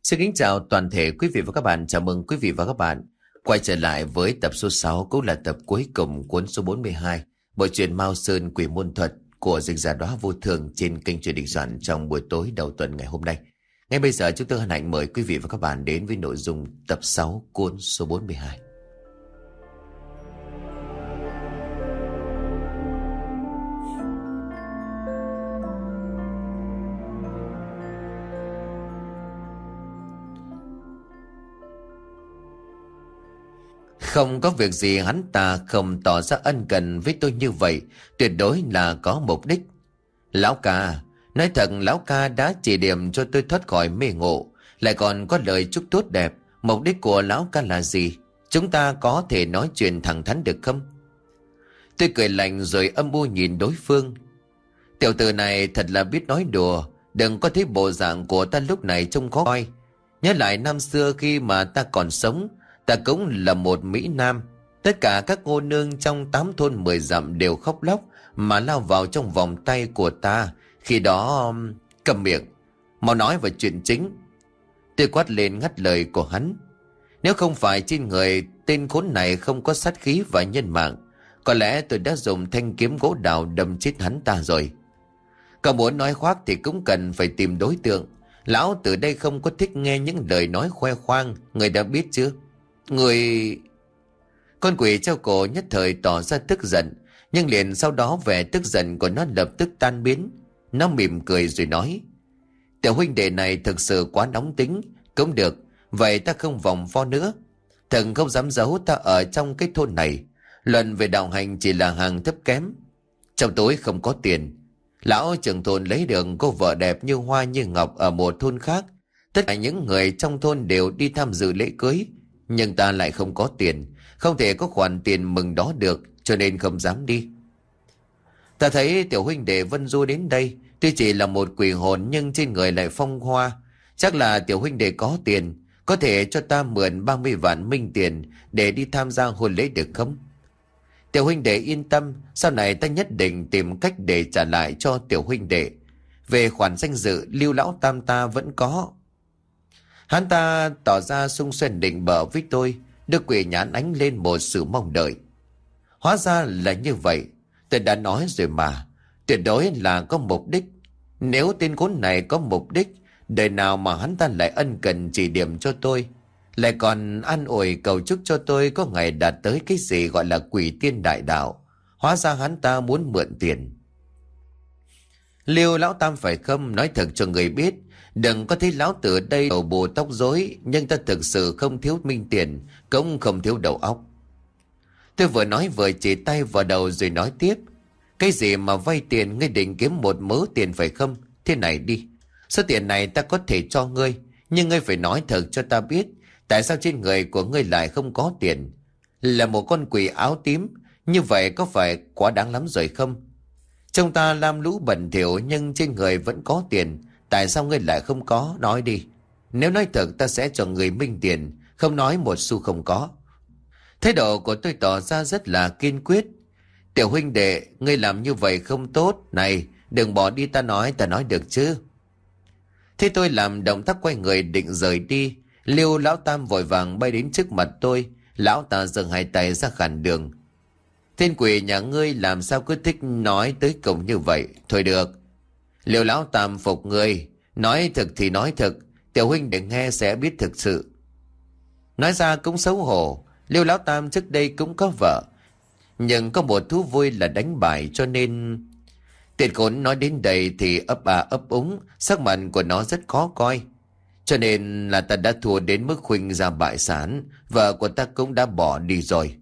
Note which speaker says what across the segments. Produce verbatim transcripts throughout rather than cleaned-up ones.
Speaker 1: Xin kính chào toàn thể quý vị và các bạn. Chào mừng quý vị và các bạn quay trở lại với tập số sáu, cũng là tập cuối cùng cuốn số bốn mươi hai, bộ truyện Mao Sơn Quỷ Môn Thuật của dịch giả Đóa Vô Thường trên kênh Truyện Đình Soạn trong buổi tối đầu tuần ngày hôm nay. Ngay bây giờ chúng tôi hân hạnh mời quý vị và các bạn đến với nội dung tập sáu cuốn số bốn mươi hai. Không có việc gì hắn ta không tỏ ra ân cần với tôi như vậy, tuyệt đối là có mục đích. Lão ca, nói thật lão ca đã chỉ điểm cho tôi thoát khỏi mê ngộ, lại còn có lời chúc tốt đẹp. Mục đích của lão ca là gì? Chúng ta có thể nói chuyện thẳng thắn được không? Tôi cười lạnh rồi âm u nhìn đối phương. Tiểu tử này thật là biết nói đùa, đừng có thấy bộ dạng của ta lúc này trông khó coi. Nhớ lại năm xưa khi mà ta còn sống, ta cũng là một Mỹ Nam. Tất cả các cô nương trong tám thôn mười dặm đều khóc lóc mà lao vào trong vòng tay của ta. Khi đó... Cầm miệng, mau nói về chuyện chính. Tôi quát lên ngắt lời của hắn. Nếu không phải trên người tên khốn này không có sát khí và nhân mạng, có lẽ tôi đã dùng thanh kiếm gỗ đào đâm chết hắn ta rồi. Cậu muốn nói khoác thì cũng cần phải tìm đối tượng. Lão từ đây không có thích nghe những lời nói khoe khoang, người đã biết chưa? Người... Con quỷ treo cổ nhất thời tỏ ra tức giận, nhưng liền sau đó vẻ tức giận của nó lập tức tan biến. Nó mỉm cười rồi nói: Tiểu huynh đệ này thực sự quá nóng tính. Cũng được, vậy ta không vòng vo nữa. Thần không dám giấu ta ở trong cái thôn này. Luận về đạo hành chỉ là hàng thấp kém. Trong túi không có tiền. Lão trưởng thôn lấy được cô vợ đẹp như hoa như ngọc ở một thôn khác. Tất cả những người trong thôn đều đi tham dự lễ cưới, nhưng ta lại không có tiền, không thể có khoản tiền mừng đó được, cho nên không dám đi. Ta thấy tiểu huynh đệ Vân Du đến đây, tuy chỉ là một quỷ hồn nhưng trên người lại phong hoa. Chắc là tiểu huynh đệ có tiền, có thể cho ta mượn ba mươi vạn minh tiền để đi tham gia hôn lễ được không? Tiểu huynh đệ yên tâm, sau này ta nhất định tìm cách để trả lại cho tiểu huynh đệ. Về khoản danh dự, Lưu lão tam ta vẫn có. Hắn ta tỏ ra sung xuân định bợ với tôi, đưa quỷ nhãn ánh lên một sự mong đợi. Hóa ra là như vậy, tôi đã nói rồi mà, tuyệt đối là có mục đích. Nếu tên khốn này có mục đích, đời nào mà hắn ta lại ân cần chỉ điểm cho tôi, lại còn an ủi cầu chúc cho tôi có ngày đạt tới cái gì gọi là quỷ tiên đại đạo. Hóa ra hắn ta muốn mượn tiền. Liêu lão tam phải không? Nói thật cho người biết, đừng có thấy lão tử đây đầu bù tóc rối, nhưng ta thực sự không thiếu minh tiền, cũng không thiếu đầu óc. Tôi vừa nói vừa chỉ tay vào đầu rồi nói tiếp. Cái gì mà vay tiền, ngươi định kiếm một mớ tiền phải không? Thế này đi, số tiền này ta có thể cho ngươi, nhưng ngươi phải nói thật cho ta biết, tại sao trên người của ngươi lại không có tiền? Là một con quỷ áo tím, như vậy có phải quá đáng lắm rồi không? Trông ta lam lũ bẩn thỉu nhưng trên người vẫn có tiền, tại sao ngươi lại không có? Nói đi. Nếu nói thật ta sẽ cho người minh tiền, không nói một xu không có. Thái độ của tôi tỏ ra rất là kiên quyết. Tiểu huynh đệ, ngươi làm như vậy không tốt. Này, đừng bỏ đi, ta nói, ta nói được chứ? Thế tôi làm động tác quay người định rời đi. Liêu lão tam vội vàng bay đến trước mặt tôi. Lão ta giơ hai tay ra cản đường. Tên quỷ nhà ngươi làm sao cứ thích nói tới cổng như vậy? Thôi được. Liêu lão tam phục ngươi. Nói thực thì nói thực, tiểu huynh để nghe sẽ biết thực sự. Nói ra cũng xấu hổ. Liêu lão tam trước đây cũng có vợ, nhưng có một thú vui là đánh bài, cho nên... Tiền khốn nói đến đây thì ấp à ấp úng, sắc mặt của nó rất khó coi. Cho nên là ta đã thua đến mức khuynh ra bại sản, vợ của ta cũng đã bỏ đi rồi.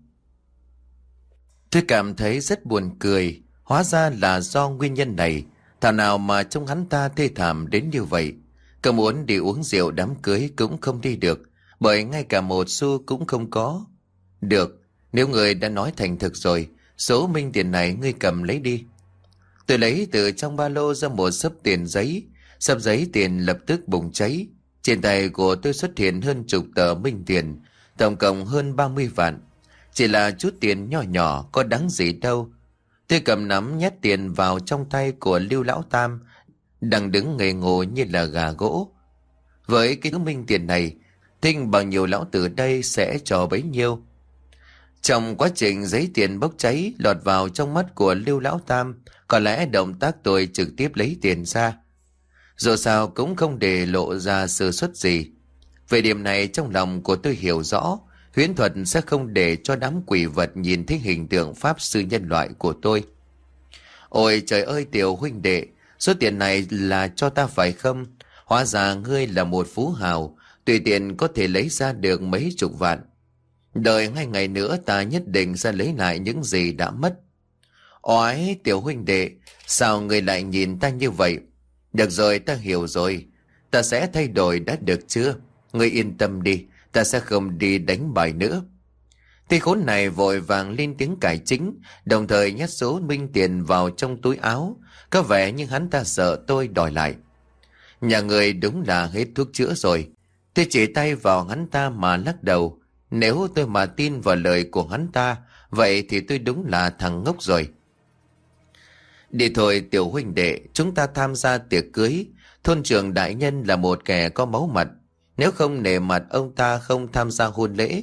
Speaker 1: Tôi cảm thấy rất buồn cười, hóa ra là do nguyên nhân này. Thảo nào mà trông hắn ta thê thảm đến như vậy. Cậu muốn đi uống rượu đám cưới cũng không đi được, bởi ngay cả một xu cũng không có. Được, nếu người đã nói thành thực rồi, số minh tiền này ngươi cầm lấy đi. Tôi lấy từ trong ba lô ra một xấp tiền giấy. Xấp giấy tiền lập tức bùng cháy. Trên tay của tôi xuất hiện hơn chục tờ minh tiền, tổng cộng hơn ba mươi vạn. Chỉ là chút tiền nhỏ nhỏ, có đáng gì đâu. Tôi cầm nắm nhét tiền vào trong tay của Lưu lão tam, đang đứng ngây ngô như là gà gỗ. Với cái thứ minh tiền này, Thinh bao nhiêu lão tử đây sẽ cho bấy nhiêu. Trong quá trình giấy tiền bốc cháy lọt vào trong mắt của Lưu Lão Tam, có lẽ động tác tôi trực tiếp lấy tiền ra. Dù sao cũng không để lộ ra sơ suất gì. Về điểm này trong lòng của tôi hiểu rõ, huyễn thuật sẽ không để cho đám quỷ vật nhìn thấy hình tượng pháp sư nhân loại của tôi. Ôi trời ơi Tiểu huynh đệ, số tiền này là cho ta phải không? Hóa ra ngươi là một phú hào, tùy tiện có thể lấy ra được mấy chục vạn. Đợi hai ngày nữa ta nhất định sẽ lấy lại những gì đã mất. Oái Tiểu huynh đệ, sao ngươi lại nhìn ta như vậy? Được rồi, ta hiểu rồi, ta sẽ thay đổi đã được chưa? Ngươi yên tâm đi, ta sẽ không đi đánh bài nữa. Thì khốn này vội vàng lên tiếng cải chính, đồng thời nhét số minh tiền vào trong túi áo, có vẻ như hắn ta sợ tôi đòi lại. Nhà người đúng là hết thuốc chữa rồi. Tôi chỉ tay vào hắn ta mà lắc đầu. Nếu tôi mà tin vào lời của hắn ta, vậy thì tôi đúng là thằng ngốc rồi. Đi thôi Tiểu huynh đệ, chúng ta tham gia tiệc cưới. Thôn trưởng đại nhân là một kẻ có máu mặt, nếu không nể mặt ông ta không tham gia hôn lễ,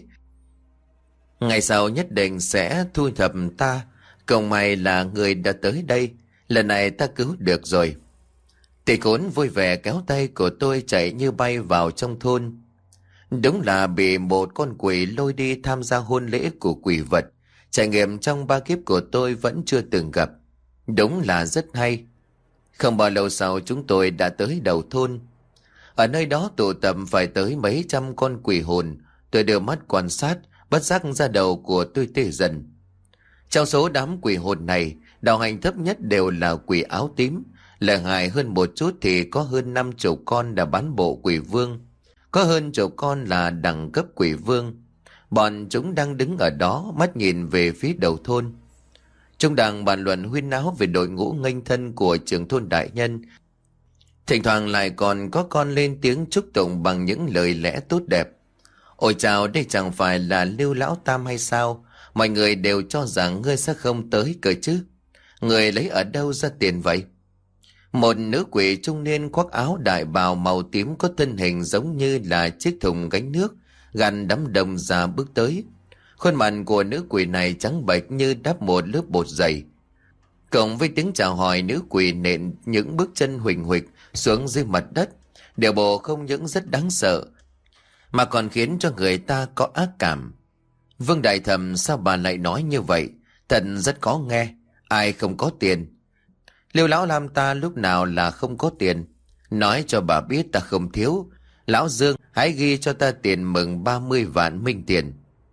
Speaker 1: ngày sau nhất định sẽ thu thập ta. Cộng may là người đã tới đây, lần này ta cứu được rồi. Tỷ khốn vui vẻ kéo tay của tôi chạy như bay vào trong thôn. Đúng là bị một con quỷ lôi đi tham gia hôn lễ của quỷ vật. Trải nghiệm trong ba kiếp của tôi vẫn chưa từng gặp. Đúng là rất hay. Không bao lâu sau chúng tôi đã tới đầu thôn. Ở nơi đó tụ tập phải tới mấy trăm con quỷ hồn. Tôi đưa mắt quan sát, bất giác ra đầu của tôi tê dần. Trong số đám quỷ hồn này, đạo hành thấp nhất đều là quỷ áo tím. Lợi hại hơn một chút thì có hơn năm chục con đã bán bộ quỷ vương. Có hơn chục con là đẳng cấp quỷ vương. Bọn chúng đang đứng ở đó, mắt nhìn về phía đầu thôn. Chúng đang bàn luận huyên náo về đội ngũ nghênh thân của trưởng thôn đại nhân. Thỉnh thoảng lại còn có con lên tiếng chúc tụng bằng những lời lẽ tốt đẹp. Ôi chào, đây chẳng phải là Lưu Lão Tam hay sao? Mọi người đều cho rằng ngươi sẽ không tới cơ chứ. Người lấy ở đâu ra tiền vậy? Một nữ quỷ trung niên khoác áo đại bào màu tím có thân hình giống như là chiếc thùng gánh nước, gằn đám đồng ra bước tới. Khuôn mặt của nữ quỷ này trắng bệch như đắp một lớp bột dày. Cộng với tiếng chào hỏi, nữ quỷ nện những bước chân huỳnh huỵch xuống dưới mặt đất. Điều bộ không những rất đáng sợ, mà còn khiến cho người ta có ác cảm. Vương Đại Thẩm, sao bà lại nói như vậy? Thật rất khó nghe. Ai không có tiền? Lưu Lão Lam ta lúc nào là không có tiền? Nói cho bà biết ta không thiếu. Lão Dương, hãy ghi cho ta tiền mừng ba mươi vạn minh tiền.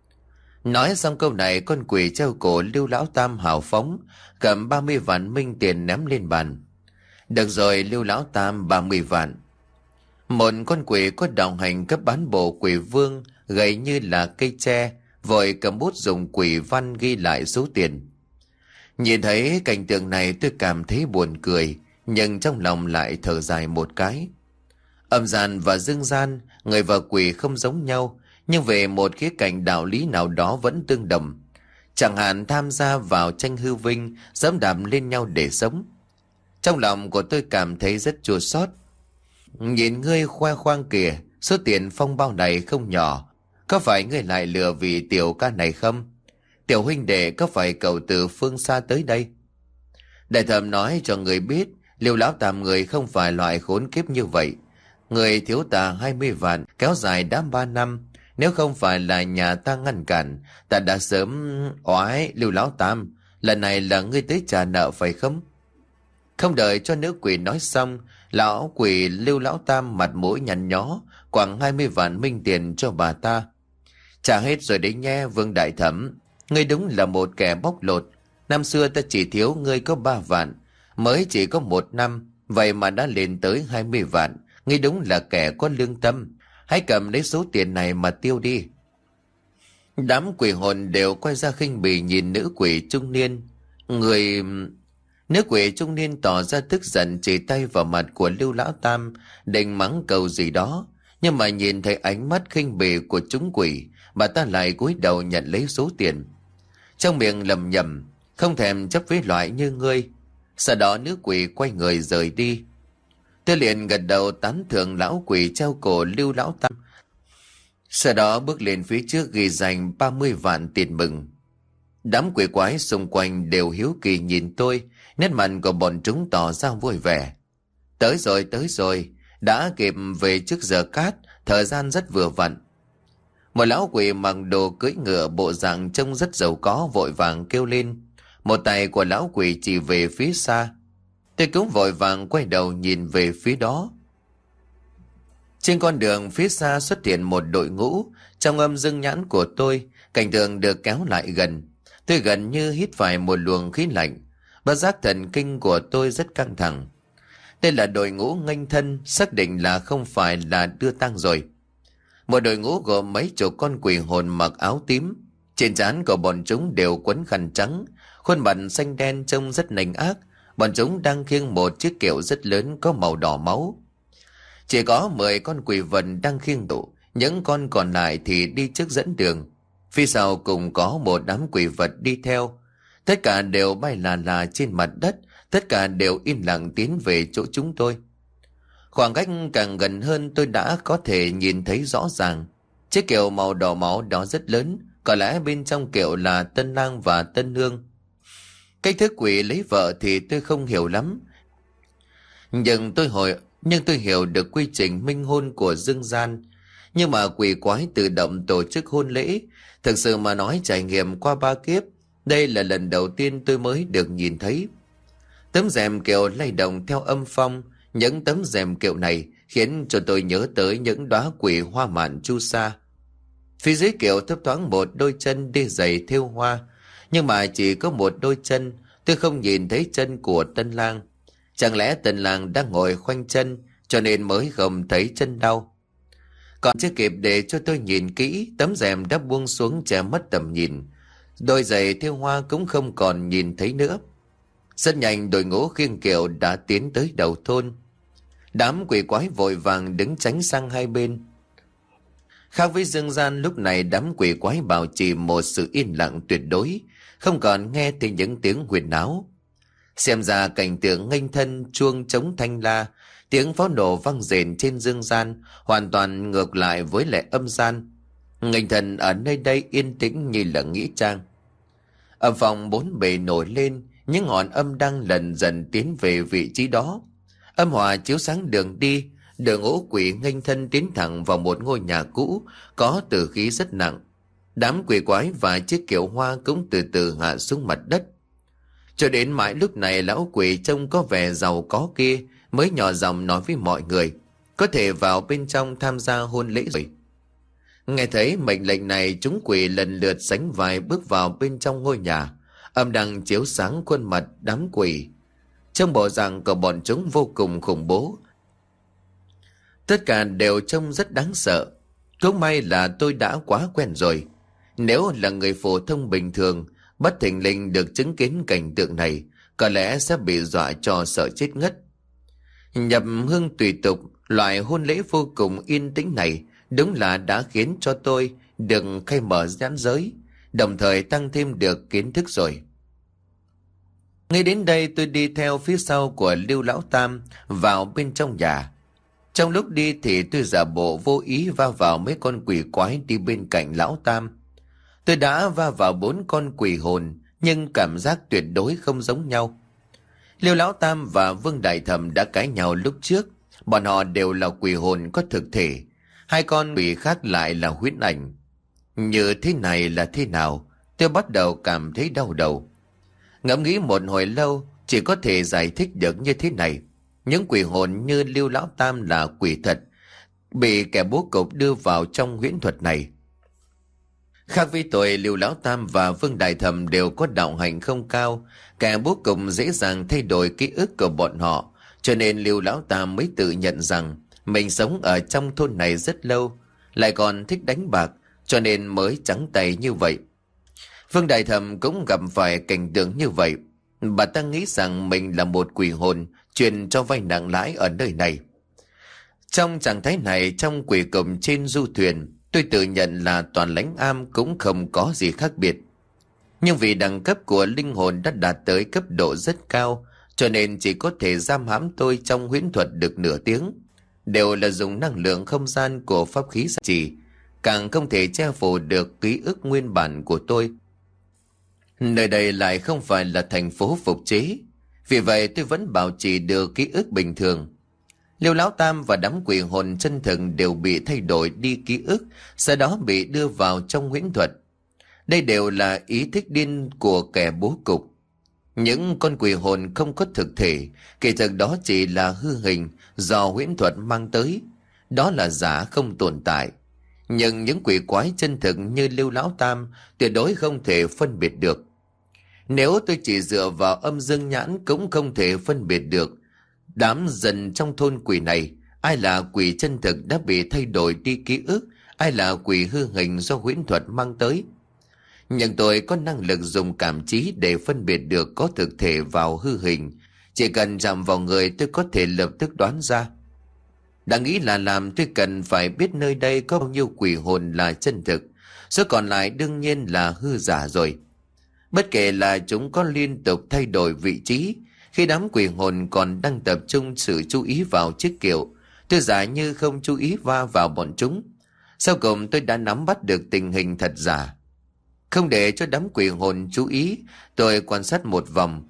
Speaker 1: Nói xong câu này, con quỷ treo cổ Lưu Lão Tam hào phóng, cầm ba mươi vạn minh tiền ném lên bàn. Được rồi Lưu Lão Tam, ba mươi vạn. Một con quỷ có đạo hành cấp bán bộ quỷ vương, gầy như là cây tre, vội cầm bút dùng quỷ văn ghi lại số tiền. Nhìn thấy cảnh tượng này tôi cảm thấy buồn cười, nhưng trong lòng lại thở dài một cái. Âm gian và dương gian, người và quỷ không giống nhau, nhưng về một khía cạnh đạo lý nào đó vẫn tương đồng. Chẳng hạn tham gia vào tranh hư vinh, dẫm đạp lên nhau để sống. Trong lòng của tôi cảm thấy rất chua xót. Nhìn ngươi khoe khoang kìa, số tiền phong bao này không nhỏ. Có phải ngươi lại lừa vì tiểu ca này không? Tiểu huynh đệ, có phải cậu từ phương xa tới đây? Đại Thẩm nói cho người biết, Lưu Lão Tam người không phải loại khốn kiếp như vậy. Người thiếu ta hai mươi vạn, kéo dài đã ba năm. Nếu không phải là nhà ta ngăn cản, ta đã sớm... Oái, Lưu Lão Tam, lần này là ngươi tới trả nợ phải không? Không đợi cho nữ quỷ nói xong, lão quỷ Lưu Lão Tam mặt mũi nhăn nhó, quẳng hai mươi vạn minh tiền cho bà ta. Trả hết rồi đấy nhé Vương Đại Thẩm. Ngươi đúng là một kẻ bóc lột. Năm xưa ta chỉ thiếu ngươi có ba vạn, mới chỉ có một năm, vậy mà đã lên tới hai mươi vạn. Ngươi đúng là kẻ có lương tâm. Hãy cầm lấy số tiền này mà tiêu đi. Đám quỷ hồn đều quay ra khinh bỉ nhìn nữ quỷ trung niên. Người... Nữ quỷ trung niên tỏ ra tức giận, chỉ tay vào mặt của Lưu Lão Tam, định mắng cầu gì đó. Nhưng mà nhìn thấy ánh mắt khinh bỉ của chúng quỷ, bà ta lại cúi đầu nhận lấy số tiền. Trong miệng lầm nhầm, không thèm chấp với loại như ngươi. Sau đó nữ quỷ quay người rời đi. Tôi liền gật đầu tán thưởng lão quỷ treo cổ Lưu Lão Tam. Sau đó bước lên phía trước ghi danh ba mươi vạn tiền mừng. Đám quỷ quái xung quanh đều hiếu kỳ nhìn tôi, nét mặt của bọn chúng tỏ ra vui vẻ. Tới rồi, tới rồi, đã kịp về trước giờ cát, thời gian rất vừa vặn. Một lão quỷ mặc đồ cưỡi ngựa bộ dạng trông rất giàu có vội vàng kêu lên. Một tay của lão quỷ chỉ về phía xa. Tôi cũng vội vàng quay đầu nhìn về phía đó. Trên con đường phía xa xuất hiện một đội ngũ. Trong âm dương nhãn của tôi, cảnh tượng được kéo lại gần. Tôi gần như hít phải một luồng khí lạnh. Bất giác thần kinh của tôi rất căng thẳng. Đây là đội ngũ nghênh thân, xác định là không phải là đưa tang rồi. Một đội ngũ gồm mấy chục con quỷ hồn mặc áo tím. Trên trán của bọn chúng đều quấn khăn trắng, khuôn mặt xanh đen trông rất nành ác. Bọn chúng đang khiêng một chiếc kiệu rất lớn có màu đỏ máu. Chỉ có mười con quỷ vật đang khiêng tụ, những con còn lại thì đi trước dẫn đường. Phía sau cùng có một đám quỷ vật đi theo. Tất cả đều bay là là trên mặt đất, tất cả đều im lặng tiến về chỗ chúng tôi. Khoảng cách càng gần hơn tôi đã có thể nhìn thấy rõ ràng. Chiếc kiệu màu đỏ máu đó rất lớn, có lẽ bên trong kiệu là tân lang và tân nương. Cách thức quỷ lấy vợ thì tôi không hiểu lắm. Nhưng tôi hỏi, nhưng tôi hiểu được quy trình minh hôn của dương gian. Nhưng mà quỷ quái tự động tổ chức hôn lễ, thực sự mà nói trải nghiệm qua ba kiếp, đây là lần đầu tiên tôi mới được nhìn thấy. Tấm rèm kiệu lay động theo âm phong, những tấm rèm kiệu này khiến cho tôi nhớ tới những đóa quỷ hoa mạn chu sa. Phía dưới kiệu thấp thoáng một đôi chân đi giày thêu hoa, nhưng mà chỉ có một đôi chân, tôi không nhìn thấy chân của tân lang. Chẳng lẽ tân lang đang ngồi khoanh chân cho nên mới không thấy chân đau? Còn chưa kịp để cho tôi nhìn kỹ, tấm rèm đã buông xuống che mất tầm nhìn. Đôi giày thêu hoa cũng không còn nhìn thấy nữa. Rất nhanh đội ngũ khiêng kiệu đã tiến tới đầu thôn. Đám quỷ quái vội vàng đứng tránh sang hai bên. Khác với dương gian, lúc này đám quỷ quái bảo trì một sự yên lặng tuyệt đối, không còn nghe thấy những tiếng huyền náo. Xem ra cảnh tượng nghênh thân chuông trống thanh la, tiếng pháo nổ vang rền trên dương gian hoàn toàn ngược lại với lẽ âm gian. Nghênh thân ở nơi đây yên tĩnh như là nghĩa trang. Ở phòng bốn bề nổi lên, những ngọn âm đang lần dần tiến về vị trí đó. Âm hòa chiếu sáng đường đi, đội ngũ quỷ nghênh thân tiến thẳng vào một ngôi nhà cũ có tử khí rất nặng. Đám quỷ quái và chiếc kiệu hoa cũng từ từ hạ xuống mặt đất. Cho đến mãi lúc này lão quỷ trông có vẻ giàu có kia mới nhỏ giọng nói với mọi người, có thể vào bên trong tham gia hôn lễ rồi. Nghe thấy mệnh lệnh này, chúng quỷ lần lượt sánh vai bước vào bên trong ngôi nhà. Âm đang chiếu sáng khuôn mặt đám quỷ, trong bộ dạng của bọn chúng vô cùng khủng bố. Tất cả đều trông rất đáng sợ. Cũng may là tôi đã quá quen rồi. Nếu là người phổ thông bình thường, bất thình lình được chứng kiến cảnh tượng này, có lẽ sẽ bị dọa cho sợ chết ngất. Nhập hương tùy tục, loại hôn lễ vô cùng yên tĩnh này đúng là đã khiến cho tôi được khai mở nhãn giới, đồng thời tăng thêm được kiến thức rồi. Ngay đến đây tôi đi theo phía sau của Lưu Lão Tam vào bên trong nhà. Trong lúc đi thì tôi giả bộ vô ý va vào mấy con quỷ quái đi bên cạnh Lão Tam. Tôi đã va vào bốn con quỷ hồn, nhưng cảm giác tuyệt đối không giống nhau. Lưu Lão Tam và Vương Đại Thẩm đã cãi nhau lúc trước. Bọn họ đều là quỷ hồn có thực thể. Hai con quỷ khác lại là huyễn ảnh. Như thế này là thế nào? Tôi bắt đầu cảm thấy đau đầu. Ngẫm nghĩ một hồi lâu, chỉ có thể giải thích được như thế này. Những quỷ hồn như Lưu Lão Tam là quỷ thật, bị kẻ bố cục đưa vào trong huyễn thuật này. Khác với tôi, Lưu Lão Tam và Vương Đại Thẩm đều có đạo hành không cao, kẻ bố cục dễ dàng thay đổi ký ức của bọn họ, cho nên Lưu Lão Tam mới tự nhận rằng mình sống ở trong thôn này rất lâu, lại còn thích đánh bạc, cho nên mới trắng tay như vậy. Vương Đại Thẩm cũng gặp phải cảnh tượng như vậy. Bà ta nghĩ rằng mình là một quỷ hồn chuyên cho vay nặng lãi ở nơi này. Trong trạng thái này, trong quỷ cục trên du thuyền, tôi tự nhận là toàn lãnh am cũng không có gì khác biệt. Nhưng vì đẳng cấp của linh hồn đã đạt tới cấp độ rất cao, cho nên chỉ có thể giam hãm tôi trong huyễn thuật được nửa tiếng. Đều là dùng năng lượng không gian của pháp khí gia trì, càng không thể che phủ được ký ức nguyên bản của tôi. Nơi đây lại không phải là thành phố phục chế, vì vậy tôi vẫn bảo trì được ký ức bình thường. Liêu Lão Tam và đám quỷ hồn chân thực đều bị thay đổi đi ký ức, sau đó bị đưa vào trong huyễn thuật. Đây đều là ý thích điên của kẻ bố cục. Những con quỷ hồn không có thực thể, kỳ thực đó chỉ là hư hình do huyễn thuật mang tới. Đó là giả không tồn tại. Nhưng những quỷ quái chân thực như Liêu Lão Tam tuyệt đối không thể phân biệt được. Nếu tôi chỉ dựa vào âm dương nhãn cũng không thể phân biệt được đám dân trong thôn quỷ này, ai là quỷ chân thực đã bị thay đổi đi ký ức, ai là quỷ hư hình do huyễn thuật mang tới. Nhưng tôi có năng lực dùng cảm trí để phân biệt được có thực thể vào hư hình. Chỉ cần chạm vào người tôi có thể lập tức đoán ra. Đã nghĩ là làm, tôi cần phải biết nơi đây có bao nhiêu quỷ hồn là chân thực, số còn lại đương nhiên là hư giả rồi. Bất kể là chúng có liên tục thay đổi vị trí, khi đám quỷ hồn còn đang tập trung sự chú ý vào chiếc kiệu, tôi giả như không chú ý va vào bọn chúng. Sau cùng tôi đã nắm bắt được tình hình thật giả. Không để cho đám quỷ hồn chú ý, tôi quan sát một vòng.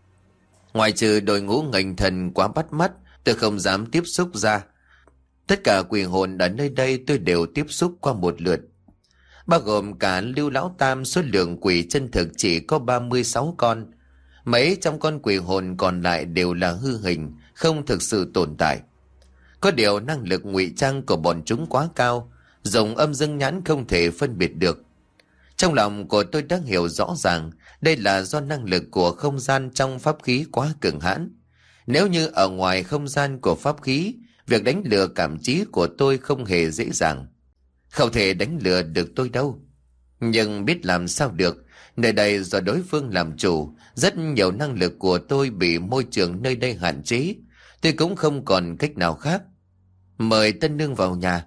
Speaker 1: Ngoài trừ đội ngũ nghênh thần quá bắt mắt, tôi không dám tiếp xúc ra. Tất cả quỷ hồn ở nơi đây tôi đều tiếp xúc qua một lượt. Bao gồm cả Lưu Lão Tam, số lượng quỷ chân thực chỉ có ba mươi sáu con. Mấy trăm con quỷ hồn còn lại đều là hư hình, không thực sự tồn tại. Có điều năng lực ngụy trang của bọn chúng quá cao, dùng âm dương nhãn không thể phân biệt được. Trong lòng của tôi đã hiểu rõ ràng đây là do năng lực của không gian trong pháp khí quá cường hãn. Nếu như ở ngoài không gian của pháp khí, việc đánh lừa cảm trí của tôi không hề dễ dàng. Không thể đánh lừa được tôi đâu. Nhưng biết làm sao được, nơi đây do đối phương làm chủ, rất nhiều năng lực của tôi bị môi trường nơi đây hạn chế. Tôi cũng không còn cách nào khác. Mời tân nương vào nhà.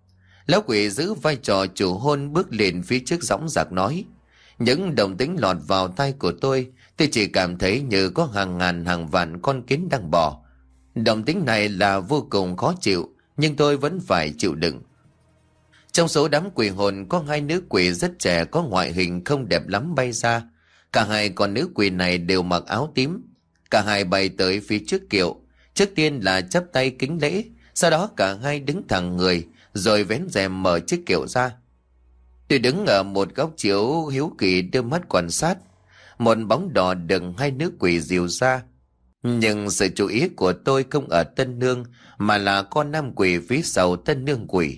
Speaker 1: Lão quỷ giữ vai trò chủ hôn bước lên phía trước dõng dạc nói. Những động tĩnh lọt vào tai của tôi, tôi chỉ cảm thấy như có hàng ngàn hàng vạn con kiến đang bò. Động tĩnh này là vô cùng khó chịu, nhưng tôi vẫn phải chịu đựng. Trong số đám quỷ hồn có hai nữ quỷ rất trẻ, có ngoại hình không đẹp lắm bay ra. Cả hai con nữ quỷ này đều mặc áo tím. Cả hai bay tới phía trước kiệu. Trước tiên là chắp tay kính lễ, sau đó cả hai đứng thẳng người, rồi vén rèm mở chiếc kiệu ra. Tôi đứng ở một góc chiếu hiếu kỳ đưa mắt quan sát. Một bóng đỏ đựng hai nữ quỷ dìu ra. Nhưng sự chú ý của tôi không ở tân nương, mà là con nam quỷ phía sau tân nương quỷ.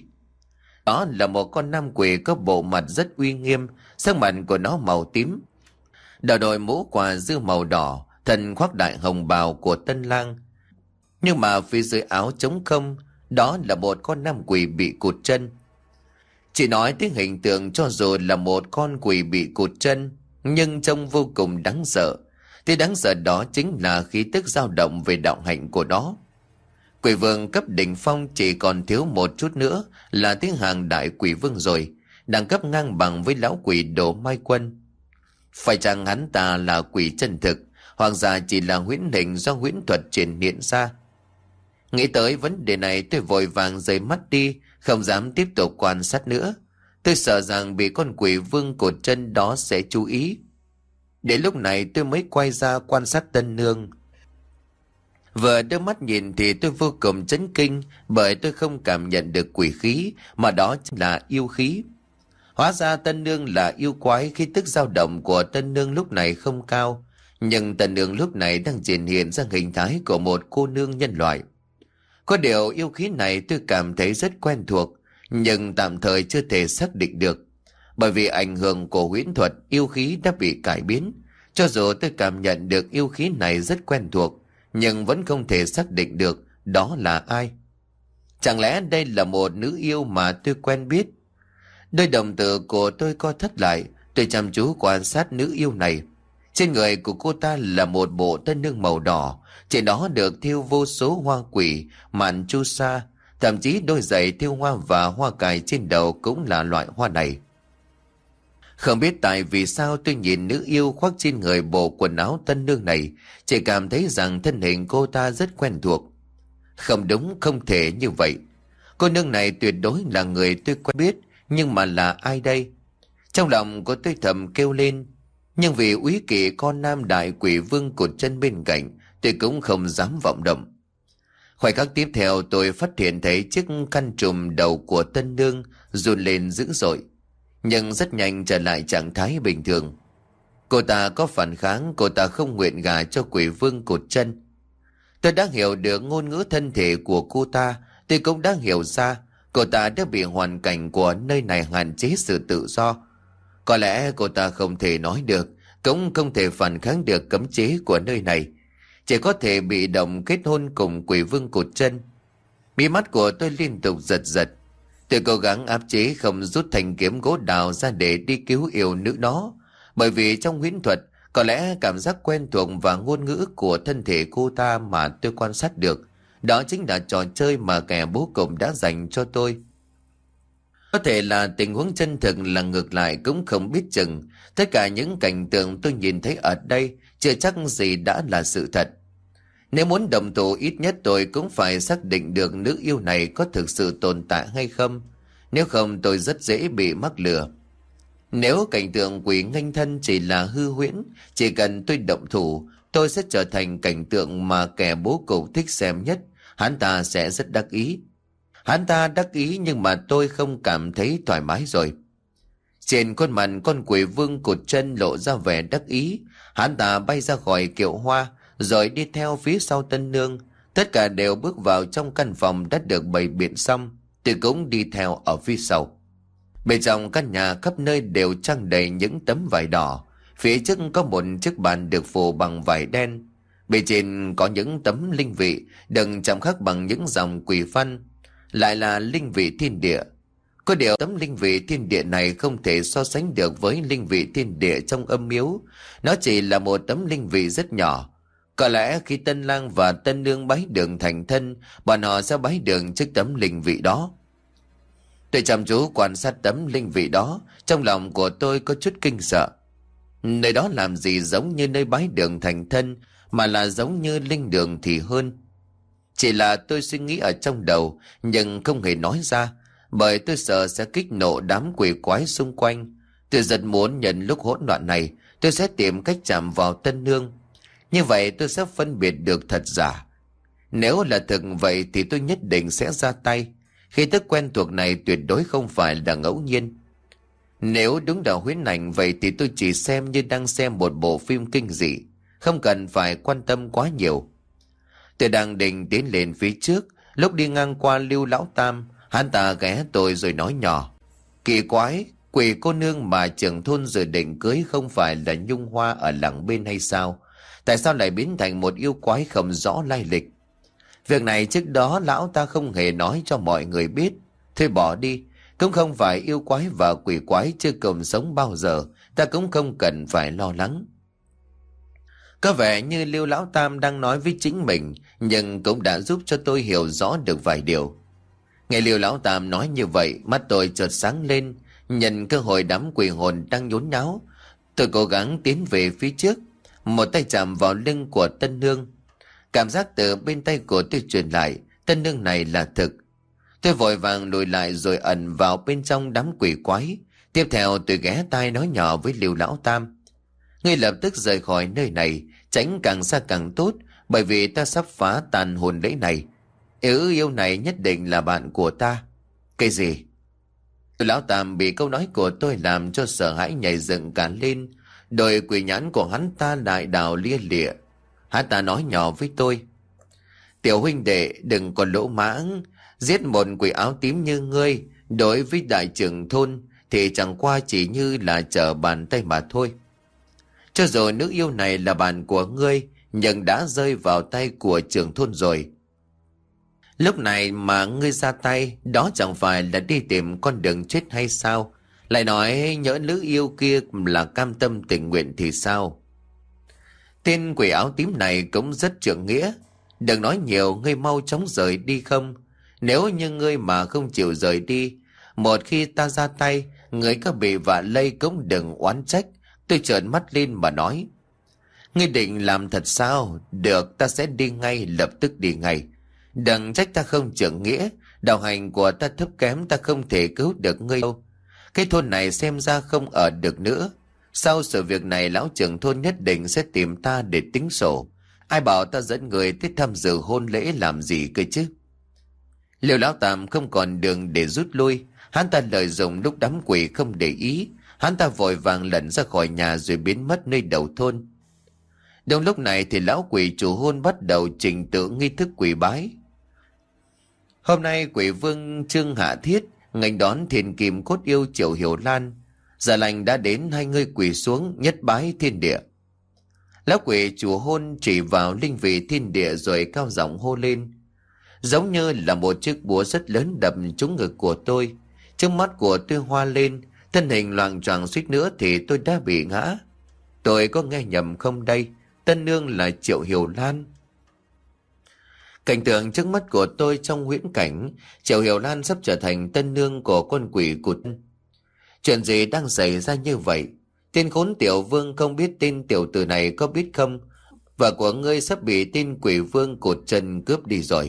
Speaker 1: Đó là một con nam quỷ có bộ mặt rất uy nghiêm, sắc mặt của nó màu tím. Đầu đội mũ quả dưa màu đỏ, thân khoác đại hồng bào của tân lang. Nhưng mà phía dưới áo trống không, đó là một con nam quỷ bị cụt chân. Chỉ nói tới hình tượng, cho dù là một con quỷ bị cụt chân, nhưng trông vô cùng đáng sợ. Thì đáng sợ đó chính là khí tức dao động về đạo hạnh của nó. Quỷ vương cấp đỉnh phong chỉ còn thiếu một chút nữa là tiếng hàng đại quỷ vương rồi, đẳng cấp ngang bằng với lão quỷ Đỗ Mai Quân. Phải chăng hắn ta là quỷ chân thực, hoặc giả chỉ là huyễn hình do huyễn thuật triển hiện ra? Nghĩ tới vấn đề này, tôi vội vàng rời mắt đi, không dám tiếp tục quan sát nữa. Tôi sợ rằng bị con quỷ vương cột chân đó sẽ chú ý. Đến lúc này tôi mới quay ra quan sát tân nương. Vừa đưa mắt nhìn thì tôi vô cùng chấn kinh, bởi tôi không cảm nhận được quỷ khí, mà đó chính là yêu khí. Hóa ra tân nương là yêu quái. Khí tức dao động của tân nương lúc này không cao, nhưng tân nương lúc này đang triển hiện ra hình thái của một cô nương nhân loại. Có điều yêu khí này tôi cảm thấy rất quen thuộc, nhưng tạm thời chưa thể xác định được. Bởi vì ảnh hưởng của huyễn thuật, yêu khí đã bị cải biến. Cho dù tôi cảm nhận được yêu khí này rất quen thuộc, nhưng vẫn không thể xác định được đó là ai. Chẳng lẽ đây là một nữ yêu mà tôi quen biết? Đôi đồng tử của tôi co thắt lại, tôi chăm chú quan sát nữ yêu này. Trên người của cô ta là một bộ tân nương màu đỏ, trên đó được thêu vô số hoa quỷ, màn chu sa, thậm chí đôi giày thêu hoa và hoa cài trên đầu cũng là loại hoa này. Không biết tại vì sao tôi nhìn nữ yêu khoác trên người bộ quần áo tân nương này, chỉ cảm thấy rằng thân hình cô ta rất quen thuộc. Không đúng, không thể như vậy. Cô nương này tuyệt đối là người tôi quen biết, nhưng mà là ai đây? Trong lòng của tôi thầm kêu lên, nhưng vì úy kỵ con nam đại quỷ vương cột chân bên cạnh, tôi cũng không dám vọng động. Khoảnh khắc tiếp theo tôi phát hiện thấy chiếc khăn trùm đầu của tân nương run lên dữ dội, nhưng rất nhanh trở lại trạng thái bình thường. Cô ta có phản kháng, cô ta không nguyện gả cho quỷ vương cột chân. Tôi đã hiểu được ngôn ngữ thân thể của cô ta. Tôi cũng đã hiểu ra cô ta đã bị hoàn cảnh của nơi này hạn chế sự tự do. Có lẽ cô ta không thể nói được, cũng không thể phản kháng được cấm chế của nơi này, chỉ có thể bị động kết hôn cùng quỷ vương cột chân. Mí mắt của tôi liên tục giật giật. Tôi cố gắng áp chế không rút thanh kiếm gỗ đào ra để đi cứu yêu nữ đó, bởi vì trong huyễn thuật có lẽ cảm giác quen thuộc và ngôn ngữ của thân thể cô ta mà tôi quan sát được, đó chính là trò chơi mà kẻ bố cục đã dành cho tôi. Có thể là tình huống chân thực là ngược lại cũng không biết chừng. Tất cả những cảnh tượng tôi nhìn thấy ở đây chưa chắc gì đã là sự thật. Nếu muốn đồng thủ, ít nhất tôi cũng phải xác định được nữ yêu này có thực sự tồn tại hay không. Nếu không tôi rất dễ bị mắc lừa. Nếu cảnh tượng quỷ nghênh thân chỉ là hư huyễn, chỉ cần tôi động thủ, tôi sẽ trở thành cảnh tượng mà kẻ bố cục thích xem nhất. Hắn ta sẽ rất đắc ý. Hắn ta đắc ý nhưng mà tôi không cảm thấy thoải mái rồi. Trên khuôn mặt con quỷ vương cột chân lộ ra vẻ đắc ý. Hắn ta bay ra khỏi kiệu hoa, rồi đi theo phía sau tân nương. Tất cả đều bước vào trong căn phòng đã được bày biện xong. Tôi cũng đi theo ở phía sau. Bên trong căn nhà khắp nơi đều trang đầy những tấm vải đỏ. Phía trước có một chiếc bàn được phủ bằng vải đen. Bên trên có những tấm linh vị đừng chạm khắc bằng những dòng quỷ văn, lại là linh vị thiên địa. Có điều tấm linh vị thiên địa này không thể so sánh được với linh vị thiên địa trong âm miếu. Nó chỉ là một tấm linh vị rất nhỏ. Có lẽ khi tân lang và tân nương bái đường thành thân, bọn họ sẽ bái đường trước tấm linh vị đó. Tôi chăm chú quan sát tấm linh vị đó, trong lòng của tôi có chút kinh sợ. Nơi đó làm gì giống như nơi bái đường thành thân, mà là giống như linh đường thì hơn. Chỉ là tôi suy nghĩ ở trong đầu, nhưng không hề nói ra, bởi tôi sợ sẽ kích nộ đám quỷ quái xung quanh. Tôi rất muốn nhân lúc hỗn loạn này, tôi sẽ tìm cách chạm vào tân nương. Như vậy tôi sẽ phân biệt được thật giả. Nếu là thực vậy thì tôi nhất định sẽ ra tay. Khi thức quen thuộc này tuyệt đối không phải là ngẫu nhiên. Nếu đúng là huyễn ảnh vậy thì tôi chỉ xem như đang xem một bộ phim kinh dị, không cần phải quan tâm quá nhiều. Tôi đang định tiến lên phía trước, lúc đi ngang qua Lưu Lão Tam, hắn ta ghé tôi rồi nói nhỏ: Kỳ quái, quỷ cô nương mà trưởng thôn dự định cưới không phải là Nhung Hoa ở làng bên hay sao? Tại sao lại biến thành một yêu quái không rõ lai lịch? Việc này trước đó lão ta không hề nói cho mọi người biết. Thôi bỏ đi, cũng không phải yêu quái và quỷ quái chưa cùng sống bao giờ, ta cũng không cần phải lo lắng. Có vẻ như Lưu Lão Tam đang nói với chính mình, nhưng cũng đã giúp cho tôi hiểu rõ được vài điều. Nghe Lưu Lão Tam nói như vậy, mắt tôi chợt sáng lên. Nhận cơ hội đám quỷ hồn đang nhốn nháo, tôi cố gắng tiến về phía trước, một tay chạm vào lưng của tân nương. Cảm giác từ bên tay của tôi truyền lại, tân nương này là thực. Tôi vội vàng lùi lại rồi ẩn vào bên trong đám quỷ quái. Tiếp theo tôi ghé tai nói nhỏ với Lưu Lão Tam: Ngươi lập tức rời khỏi nơi này, tránh càng xa càng tốt, bởi vì ta sắp phá tàn hồn lễ này. Yêu yêu này nhất định là bạn của ta. Cái gì? Lão Tam bị câu nói của tôi làm cho sợ hãi nhảy dựng cả lên. Đôi quỷ nhãn của hắn ta lại đảo lia lịa. Hắn ta nói nhỏ với tôi: Tiểu huynh đệ đừng có lỗ mãng. Giết một quỷ áo tím như ngươi, đối với đại trưởng thôn thì chẳng qua chỉ như là trở bàn tay mà thôi. Cho dù nữ yêu này là bạn của ngươi, nhưng đã rơi vào tay của trưởng thôn rồi. Lúc này mà ngươi ra tay, đó chẳng phải là đi tìm con đường chết hay sao? Lại nói nhỡ nữ yêu kia là cam tâm tình nguyện thì sao? Tên quỷ áo tím này cũng rất trượng nghĩa. Đừng nói nhiều, ngươi mau chóng rời đi không? Nếu như ngươi mà không chịu rời đi, một khi ta ra tay, Người có bị vạ lây cũng đừng oán trách. Tôi trợn mắt lên mà nói. Ngươi định làm thật sao? Được, ta sẽ đi ngay, lập tức đi ngay. Đừng trách ta không trưởng nghĩa. Đạo hành của ta thấp kém, ta không thể cứu được ngươi đâu. Cái thôn này xem ra không ở được nữa. Sau sự việc này, lão trưởng thôn nhất định sẽ tìm ta để tính sổ. Ai bảo ta dẫn người tới tham dự hôn lễ làm gì cơ chứ? Liệu lão Tạm không còn đường để rút lui. Hắn ta lợi dụng lúc đám quỷ không để ý. Hắn ta vội vàng lẩn ra khỏi nhà rồi biến mất nơi đầu thôn. Đúng lúc này thì lão quỷ chủ hôn bắt đầu trình tự nghi thức quỷ bái. Hôm nay quỷ vương Trương Hạ Thiết nghênh đón thiên kim cốt yêu Triệu Hiểu Lan. Giờ lành đã đến, hai người quỳ xuống nhất bái thiên địa. Lão quỷ chủ hôn chỉ vào linh vị thiên địa rồi cao giọng hô lên. Giống như là một chiếc búa rất lớn đập trúng ngực của tôi. Trước mắt của tôi hoa lên, thân hình loạng choạng suýt nữa thì tôi đã bị ngã. Tôi có nghe nhầm không đây? Tân nương là Triệu Hiểu Lan. Cảnh tượng trước mắt của tôi trong huyễn cảnh, Triệu Hiểu Lan sắp trở thành tân nương của con quỷ cụt. Chuyện gì đang xảy ra như vậy? Tên khốn tiểu vương không biết tên tiểu tử này có biết không? Vợ của ngươi sắp bị tên quỷ vương cột chân cướp đi rồi.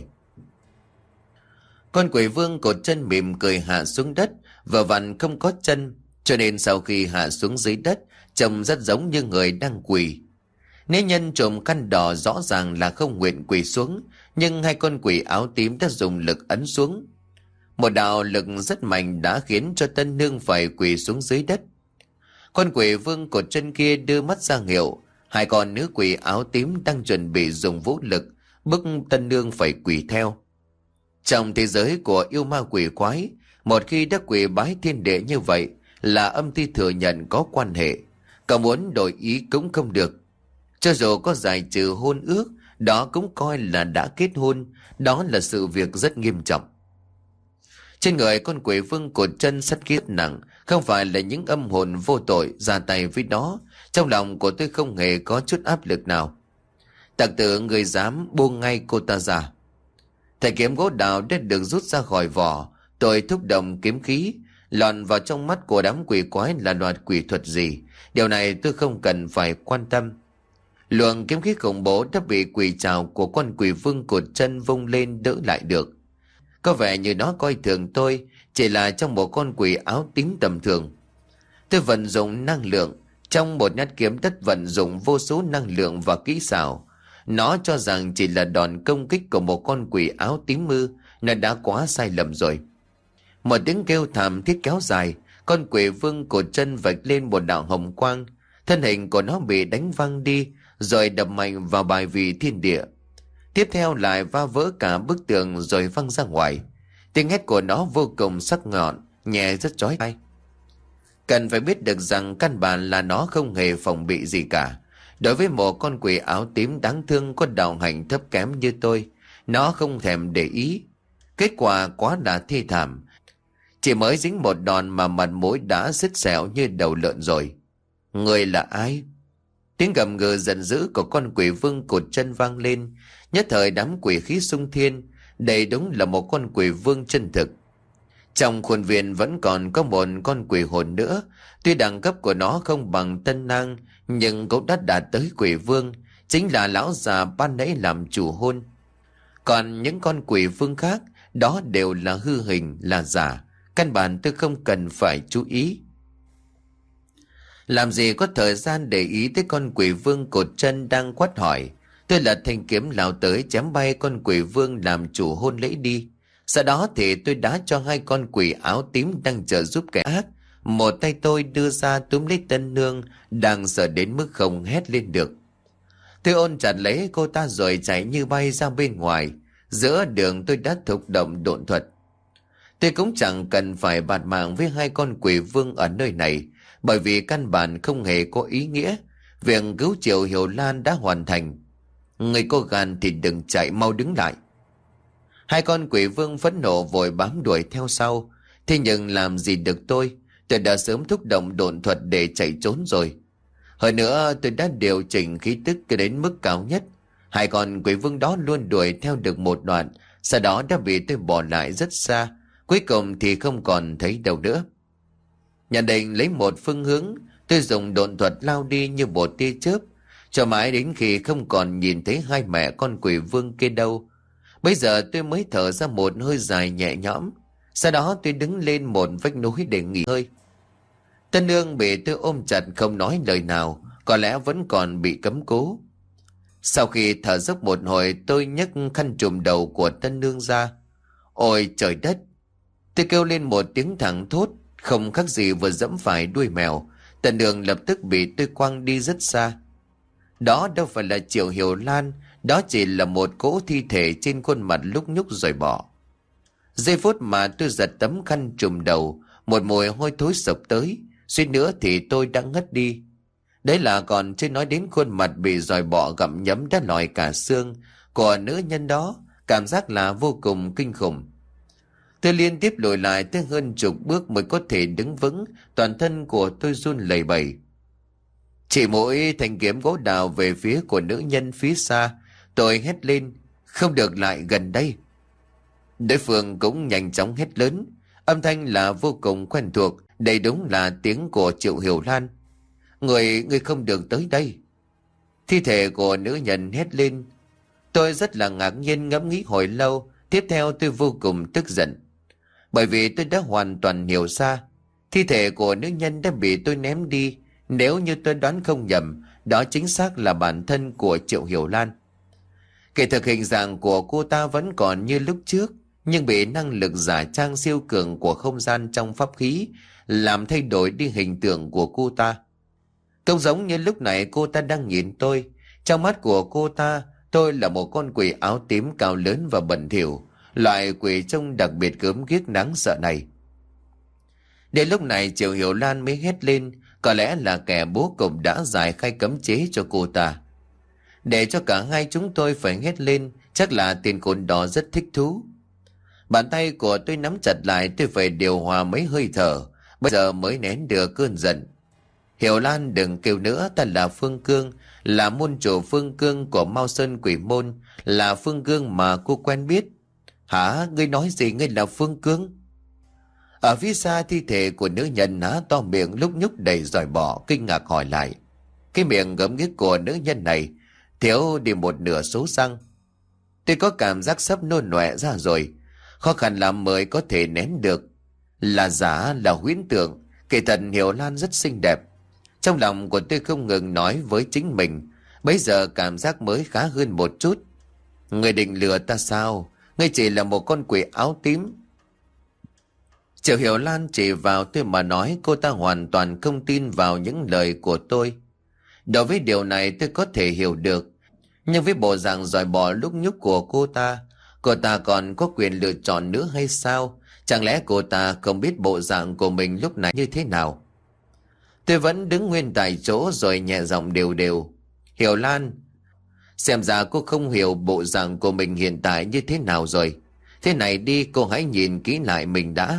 Speaker 1: Con quỷ vương cột chân mỉm cười hạ xuống đất, vợ vặn không có chân, cho nên sau khi hạ xuống dưới đất, trông rất giống như người đang quỳ. Nếu nhân trộm khăn đỏ rõ ràng là không nguyện quỳ xuống, nhưng hai con quỷ áo tím đã dùng lực ấn xuống. Một đạo lực rất mạnh đã khiến cho tân nương phải quỳ xuống dưới đất. Con quỷ vương cột chân kia đưa mắt ra hiệu, hai con nữ quỷ áo tím đang chuẩn bị dùng vũ lực, bức tân nương phải quỳ theo. Trong thế giới của yêu ma quỷ quái, một khi đã quỳ bái thiên địa như vậy là âm ty thừa nhận có quan hệ, có muốn đổi ý cũng không được. Cho dù có giải trừ hôn ước, đó cũng coi là đã kết hôn, đó là sự việc rất nghiêm trọng. Trên người con quỷ vương cột chân sắt kiết nặng, không phải là những âm hồn vô tội ra tay với nó. Trong lòng của tôi không hề có chút áp lực nào. Tặc tử người dám buông ngay cô ta ra. Thầy kiếm gỗ đào đã được rút ra khỏi vỏ. Tôi thúc động kiếm khí, lọt vào trong mắt của đám quỷ quái là loạt quỷ thuật gì. Điều này tôi không cần phải quan tâm. Luồng kiếm khí khủng bố đã bị quỷ trảo của con quỷ vương cột chân vung lên đỡ lại được. Có vẻ như nó coi thường tôi, chỉ là trong một con quỷ áo tím tầm thường. Tôi vận dụng năng lượng, trong một nhát kiếm đất vận dụng vô số năng lượng và kỹ xảo. Nó cho rằng chỉ là đòn công kích của một con quỷ áo tím mư, nó đã quá sai lầm rồi. Một tiếng kêu thảm thiết kéo dài, con quỷ vương cột chân vạch lên một đạo hồng quang. Thân hình của nó bị đánh văng đi, rồi đập mạnh vào bài vị thiên địa. Tiếp theo lại va vỡ cả bức tường rồi văng ra ngoài. Tiếng hét của nó vô cùng sắc nhọn, nhẹ rất chói tai. Cần phải biết được rằng căn bản là nó không hề phòng bị gì cả. Đối với một con quỷ áo tím đáng thương có đạo hành thấp kém như tôi, nó không thèm để ý. Kết quả quá là thê thảm. Chỉ mới dính một đòn mà mặt mũi đã sứt sẹo như đầu lợn rồi. Người là ai? Tiếng gầm gừ giận dữ của con quỷ vương cột chân vang lên. Nhất thời đám quỷ khí xung thiên. Đây đúng là một con quỷ vương chân thực. Trong khuôn viên vẫn còn có một con quỷ hồn nữa. Tuy đẳng cấp của nó không bằng tân nang, nhưng cũng đã đạt tới quỷ vương. Chính là lão già ban nãy làm chủ hôn. Còn những con quỷ vương khác, đó đều là hư hình, là giả. Căn bản tôi không cần phải chú ý. Làm gì có thời gian để ý tới con quỷ vương cột chân đang quát hỏi. Tôi lật thanh kiếm lao tới chém bay con quỷ vương làm chủ hôn lễ đi. Sau đó thì tôi đá cho hai con quỷ áo tím đang chờ giúp kẻ ác. Một tay tôi đưa ra túm lấy tân nương đang sợ đến mức không hét lên được. Tôi ôm chặt lấy cô ta rồi chạy như bay ra bên ngoài. Giữa đường tôi đã thúc động độn thuật. Tôi cũng chẳng cần phải bạt mạng với hai con quỷ vương ở nơi này, bởi vì căn bản không hề có ý nghĩa. Việc cứu Triệu Hiểu Lan đã hoàn thành. Người có gan thì đừng chạy, mau đứng lại. Hai con quỷ vương phẫn nộ vội bám đuổi theo sau. Thế nhưng làm gì được tôi? Tôi đã sớm thúc động độn thuật để chạy trốn rồi. Hơn nữa tôi đã điều chỉnh khí tức đến mức cao nhất. Hai con quỷ vương đó luôn đuổi theo được một đoạn, sau đó đã bị tôi bỏ lại rất xa. Cuối cùng thì không còn thấy đâu nữa. Nhận định lấy một phương hướng, tôi dùng độn thuật lao đi như một tia chớp, cho mãi đến khi không còn nhìn thấy hai mẹ con quỷ vương kia đâu. Bây giờ tôi mới thở ra một hơi dài nhẹ nhõm. Sau đó tôi đứng lên một vách núi để nghỉ ngơi. Tân Nương bị tôi ôm chặt không nói lời nào, có lẽ vẫn còn bị cấm cố. Sau khi thở dốc một hồi, tôi nhấc khăn trùm đầu của Tân Nương ra. Ôi trời đất! Tôi kêu lên một tiếng thẳng thốt, không khác gì vừa dẫm phải đuôi mèo. Tân Nương lập tức bị tôi quăng đi rất xa. Đó đâu phải là Triệu Hiểu Lan, đó chỉ là một cỗ thi thể trên khuôn mặt lúc nhúc rồi bỏ. Giây phút mà tôi giật tấm khăn trùm đầu, một mùi hôi thối sộc tới, suýt nữa thì tôi đã ngất đi. Đấy là còn chưa nói đến khuôn mặt bị dòi bọ gặm nhấm đã lòi cả xương của nữ nhân đó, cảm giác là vô cùng kinh khủng. Tôi liên tiếp lùi lại tới hơn chục bước mới có thể đứng vững, toàn thân của tôi run lẩy bẩy. Chỉ mỗi thanh kiếm gỗ đào về phía của nữ nhân phía xa, tôi hét lên, không được lại gần đây. Đối phương cũng nhanh chóng hét lớn, âm thanh là vô cùng quen thuộc, đây đúng là tiếng của Triệu Hiểu Lan. Người, người không được tới đây. Thi thể của nữ nhân hét lên. Tôi rất là ngạc nhiên ngẫm nghĩ hồi lâu, tiếp theo tôi vô cùng tức giận. Bởi vì tôi đã hoàn toàn hiểu ra, thi thể của nữ nhân đã bị tôi ném đi. Nếu như tôi đoán không nhầm, đó chính xác là bản thân của Triệu Hiểu Lan. Kể thực hình dạng của cô ta vẫn còn như lúc trước, nhưng bị năng lực giả trang siêu cường của không gian trong pháp khí làm thay đổi đi hình tượng của cô ta. Không giống như lúc này cô ta đang nhìn tôi. Trong mắt của cô ta, tôi là một con quỷ áo tím cao lớn và bẩn thỉu, loại quỷ trông đặc biệt gớm ghiếc đáng sợ này. Đến lúc này Triệu Hiểu Lan mới hét lên, có lẽ là kẻ bố cục đã giải khai cấm chế cho cô ta. Để cho cả hai chúng tôi phải hét lên, chắc là tên côn đó rất thích thú. Bàn tay của tôi nắm chặt lại, tôi phải điều hòa mấy hơi thở, bây giờ mới nén được cơn giận. Hiểu Lan đừng kêu nữa, ta là Phương Cương, là môn chủ Phương Cương của Mao Sơn Quỷ Môn, là Phương Cương mà cô quen biết. Hả? Ngươi nói gì? Ngươi là Phương Cương? Ở phía xa thi thể của nữ nhân há to miệng lúc nhúc đầy dòi bọ, kinh ngạc hỏi lại. Cái miệng gớm ghiếc của nữ nhân này thiếu đi một nửa số răng. Tôi có cảm giác sắp nôn nọe ra rồi, khó khăn lắm mới có thể nén được. Là giả, là huyễn tưởng, kể thật Hiểu Lan rất xinh đẹp. Trong lòng của tôi không ngừng nói với chính mình, bây giờ cảm giác mới khá hơn một chút. Người định lừa ta sao? Ngươi chỉ là một con quỷ áo tím. Triệu Hiểu Lan chỉ vào tôi mà nói, cô ta hoàn toàn không tin vào những lời của tôi. Đối với điều này tôi có thể hiểu được, nhưng với bộ dạng dòi bò lúc nhúc của cô ta, cô ta còn có quyền lựa chọn nữa hay sao? Chẳng lẽ cô ta không biết bộ dạng của mình lúc này như thế nào? Tôi vẫn đứng nguyên tại chỗ rồi nhẹ giọng đều đều. Hiểu Lan, xem ra cô không hiểu bộ dạng của mình hiện tại như thế nào rồi. Thế này đi, cô hãy nhìn kỹ lại mình đã.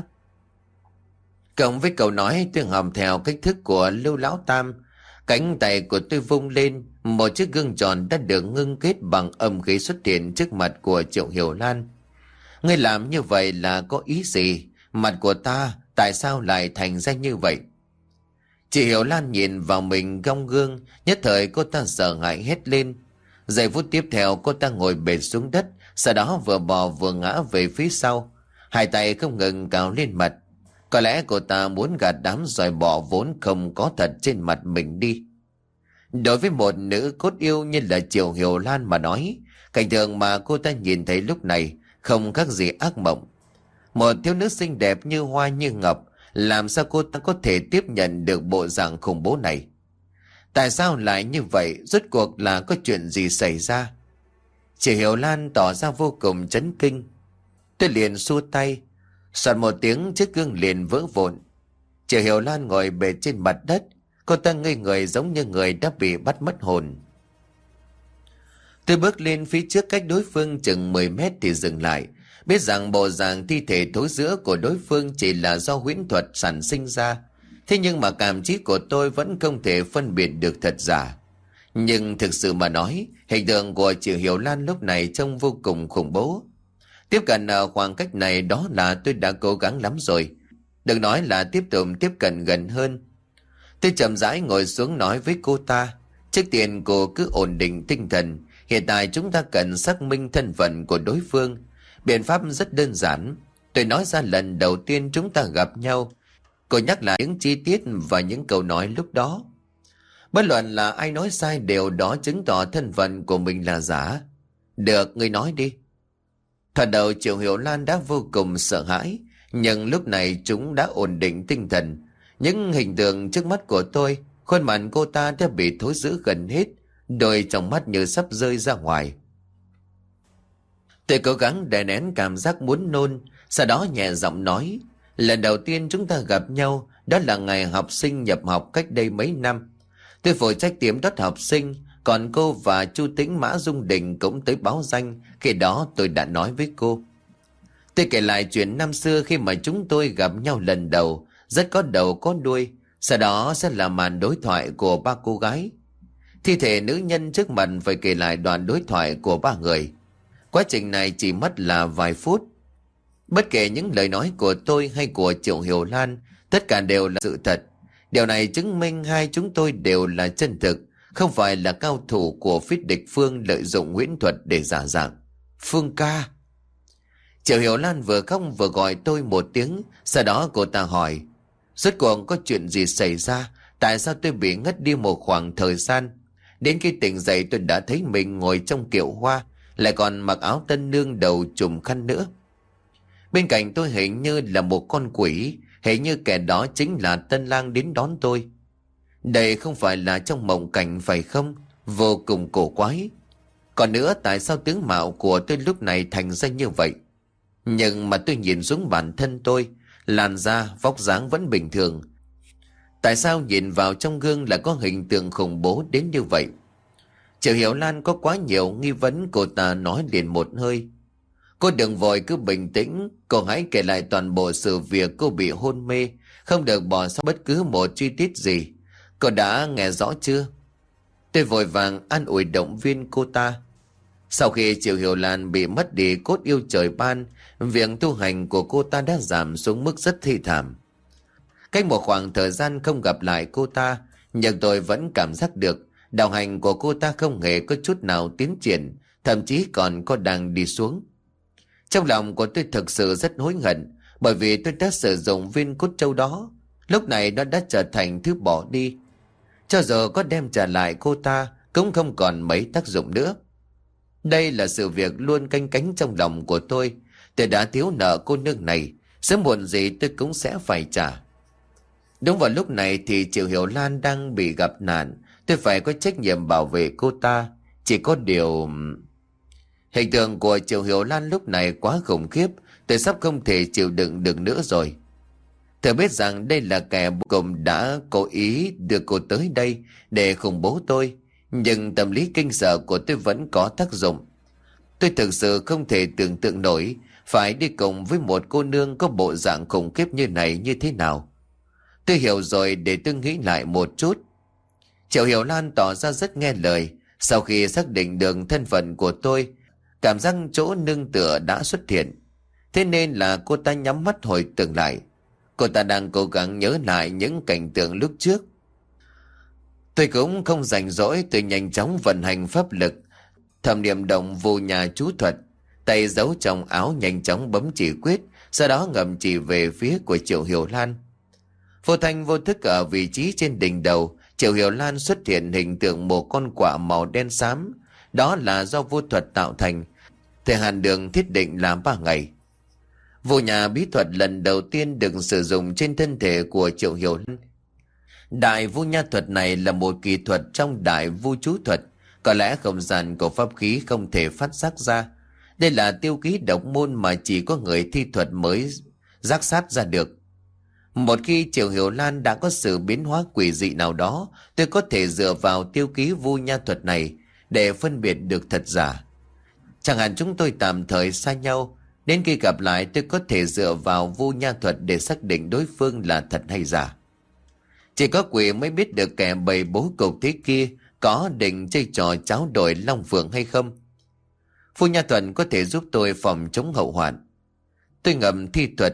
Speaker 1: Cộng với câu nói, tôi học theo cách thức của Lưu Lão Tam. Cánh tay của tôi vung lên, một chiếc gương tròn đã được ngưng kết bằng âm khí xuất hiện trước mặt của Triệu Hiểu Lan. Ngươi làm như vậy là có ý gì? Mặt của ta tại sao lại thành ra như vậy? Chị Hiểu Lan nhìn vào mình trong gương, nhất thời cô ta sợ hãi hét lên. Giây phút tiếp theo cô ta ngồi bệt xuống đất, sau đó vừa bò vừa ngã về phía sau, hai tay không ngừng cào lên mặt. Có lẽ cô ta muốn gạt đám dòi bọ vốn không có thật trên mặt mình đi. Đối với một nữ cốt yêu như là Triệu Hiểu Lan mà nói, cảnh tượng mà cô ta nhìn thấy lúc này không khác gì ác mộng. Một thiếu nữ xinh đẹp như hoa như ngọc, làm sao cô ta có thể tiếp nhận được bộ dạng khủng bố này? Tại sao lại như vậy? Rốt cuộc là có chuyện gì xảy ra? Chị Hiểu Lan tỏ ra vô cùng chấn kinh. Tôi liền xua tay, soạt một tiếng chiếc gương liền vỡ vụn. Chị Hiểu Lan ngồi bệt trên mặt đất, cô ta ngây người giống như người đã bị bắt mất hồn. Tôi bước lên phía trước cách đối phương chừng mười mét thì dừng lại, biết rằng bộ dạng thi thể thối rữa của đối phương chỉ là do huyễn thuật sản sinh ra. Thế nhưng mà cảm trí của tôi vẫn không thể phân biệt được thật giả. Nhưng thực sự mà nói, hình tượng của chị Hiểu Lan lúc này trông vô cùng khủng bố. Tiếp cận ở khoảng cách này đó là tôi đã cố gắng lắm rồi. đừng nói là tiếp tục tiếp cận gần hơn. Tôi chậm rãi ngồi xuống nói với cô ta, trước tiên cô cứ ổn định tinh thần. Hiện tại chúng ta cần xác minh thân phận của đối phương. Biện pháp rất đơn giản. Tôi nói ra lần đầu tiên chúng ta gặp nhau. Cô nhắc lại những chi tiết và những câu nói lúc đó. Bất luận là ai nói sai đều đó chứng tỏ thân phận của mình là giả. Được, ngươi nói đi. Thoạt đầu Triệu Hiểu Lan đã vô cùng sợ hãi, nhưng lúc này chúng đã ổn định tinh thần. Những hình tượng trước mắt của tôi, khuôn mặt cô ta đã bị thối rữa gần hết, đôi trong mắt như sắp rơi ra ngoài. Tôi cố gắng đè nén cảm giác muốn nôn, sau đó nhẹ giọng nói, lần đầu tiên chúng ta gặp nhau đó là ngày học sinh nhập học cách đây mấy năm. Tôi phụ trách tiệm đón học sinh, còn cô và Chu Tĩnh Mã Dung Đình cũng tới báo danh. Khi đó tôi đã nói với cô. Tôi kể lại chuyện năm xưa khi mà chúng tôi gặp nhau lần đầu, rất có đầu có đuôi. Sau đó sẽ là màn đối thoại của ba cô gái. Thi thể nữ nhân trước mặt phải kể lại đoạn đối thoại của ba người. Quá trình này chỉ mất là vài phút. Bất kể những lời nói của tôi hay của Triệu Hiểu Lan, tất cả đều là sự thật. Điều này chứng minh hai chúng tôi đều là chân thực, không phải là cao thủ của phía địch Phương lợi dụng huyễn thuật để giả dạng. Phương ca. Triệu Hiểu Lan vừa khóc vừa gọi tôi một tiếng, sau đó cô ta hỏi, rốt cuộc có chuyện gì xảy ra? Tại sao tôi bị ngất đi một khoảng thời gian? Đến khi tỉnh dậy tôi đã thấy mình ngồi trong kiệu hoa, lại còn mặc áo tân nương đầu trùm khăn nữa. Bên cạnh tôi hình như là một con quỷ, hình như kẻ đó chính là tân lang đến đón tôi. Đây không phải là trong mộng cảnh phải không? Vô cùng cổ quái. Còn nữa, tại sao tướng mạo của tôi lúc này thành ra như vậy? Nhưng mà tôi nhìn xuống bản thân tôi, làn da, vóc dáng vẫn bình thường. Tại sao nhìn vào trong gương lại có hình tượng khủng bố đến như vậy? Triệu Hiểu Lan có quá nhiều nghi vấn, cô ta nói liền một hơi. Cô đừng vội, cứ bình tĩnh. Cô hãy kể lại toàn bộ sự việc cô bị hôn mê, không được bỏ sót bất cứ một chi tiết gì. Cô đã nghe rõ chưa? Tôi vội vàng an ủi động viên cô ta. Sau khi Triệu Hiểu Lan bị mất đi cốt yêu trời ban, việc tu hành của cô ta đã giảm xuống mức rất thi thảm. Cách một khoảng thời gian không gặp lại cô ta, nhưng tôi vẫn cảm giác được đạo hành của cô ta không hề có chút nào tiến triển, thậm chí còn có đang đi xuống. Trong lòng của tôi thực sự rất hối hận, bởi vì tôi đã sử dụng viên cốt châu đó. Lúc này nó đã trở thành thứ bỏ đi. Cho dù có đem trả lại cô ta cũng không còn mấy tác dụng nữa. Đây là sự việc luôn canh cánh trong lòng của tôi. Tôi đã thiếu nợ cô nương này, sớm muộn gì tôi cũng sẽ phải trả. Đúng vào lúc này thì Triệu Hiểu Lan đang bị gặp nạn. Tôi phải có trách nhiệm bảo vệ cô ta. Chỉ có điều... Hình tượng của Triệu Hiểu Lan lúc này quá khủng khiếp, tôi sắp không thể chịu đựng được nữa rồi. Tôi biết rằng đây là kẻ cùng đã cố ý đưa cô tới đây để khủng bố tôi, nhưng tâm lý kinh sợ của tôi vẫn có tác dụng. Tôi thực sự không thể tưởng tượng nổi phải đi cùng với một cô nương có bộ dạng khủng khiếp như này như thế nào. Tôi hiểu rồi, để tôi nghĩ lại một chút. Triệu Hiểu Lan tỏ ra rất nghe lời. Sau khi xác định được thân phận của tôi, cảm giác chỗ nương tựa đã xuất hiện. Thế nên là cô ta nhắm mắt hồi tưởng lại. Cô ta đang cố gắng nhớ lại những cảnh tượng lúc trước. Tôi cũng không rảnh rỗi, tôi nhanh chóng vận hành pháp lực, thẩm niệm động vô nhà chú thuật, tay giấu trong áo nhanh chóng bấm chỉ quyết, sau đó ngầm chỉ về phía của Triệu Hiểu Lan. Vô thanh vô thức ở vị trí trên đỉnh đầu, Triệu Hiểu Lan xuất hiện hình tượng một con quạ màu đen xám. Đó là do vô thuật tạo thành. Thời hạn đường thiết định là ba ngày. Vô nhà bí thuật lần đầu tiên được sử dụng trên thân thể của Triệu Hiểu Lan. Đại vô nha thuật này là một kỳ thuật trong đại vô chú thuật. Có lẽ không gian của pháp khí không thể phát giác ra. Đây là tiêu ký độc môn mà chỉ có người thi thuật mới giác sát ra được. Một khi Triệu Hiểu Lan đã có sự biến hóa quỷ dị nào đó, tôi có thể dựa vào tiêu ký vô nha thuật này để phân biệt được thật giả. Chẳng hạn chúng tôi tạm thời xa nhau, đến khi gặp lại tôi có thể dựa vào vô nha thuật để xác định đối phương là thật hay giả. Chỉ có quỷ mới biết được kẻ bày bố cục thế kia có định chơi trò cháo đổi long phượng hay không. Vô nha thuật có thể giúp tôi phòng chống hậu hoạn. Tôi ngầm thi thuật,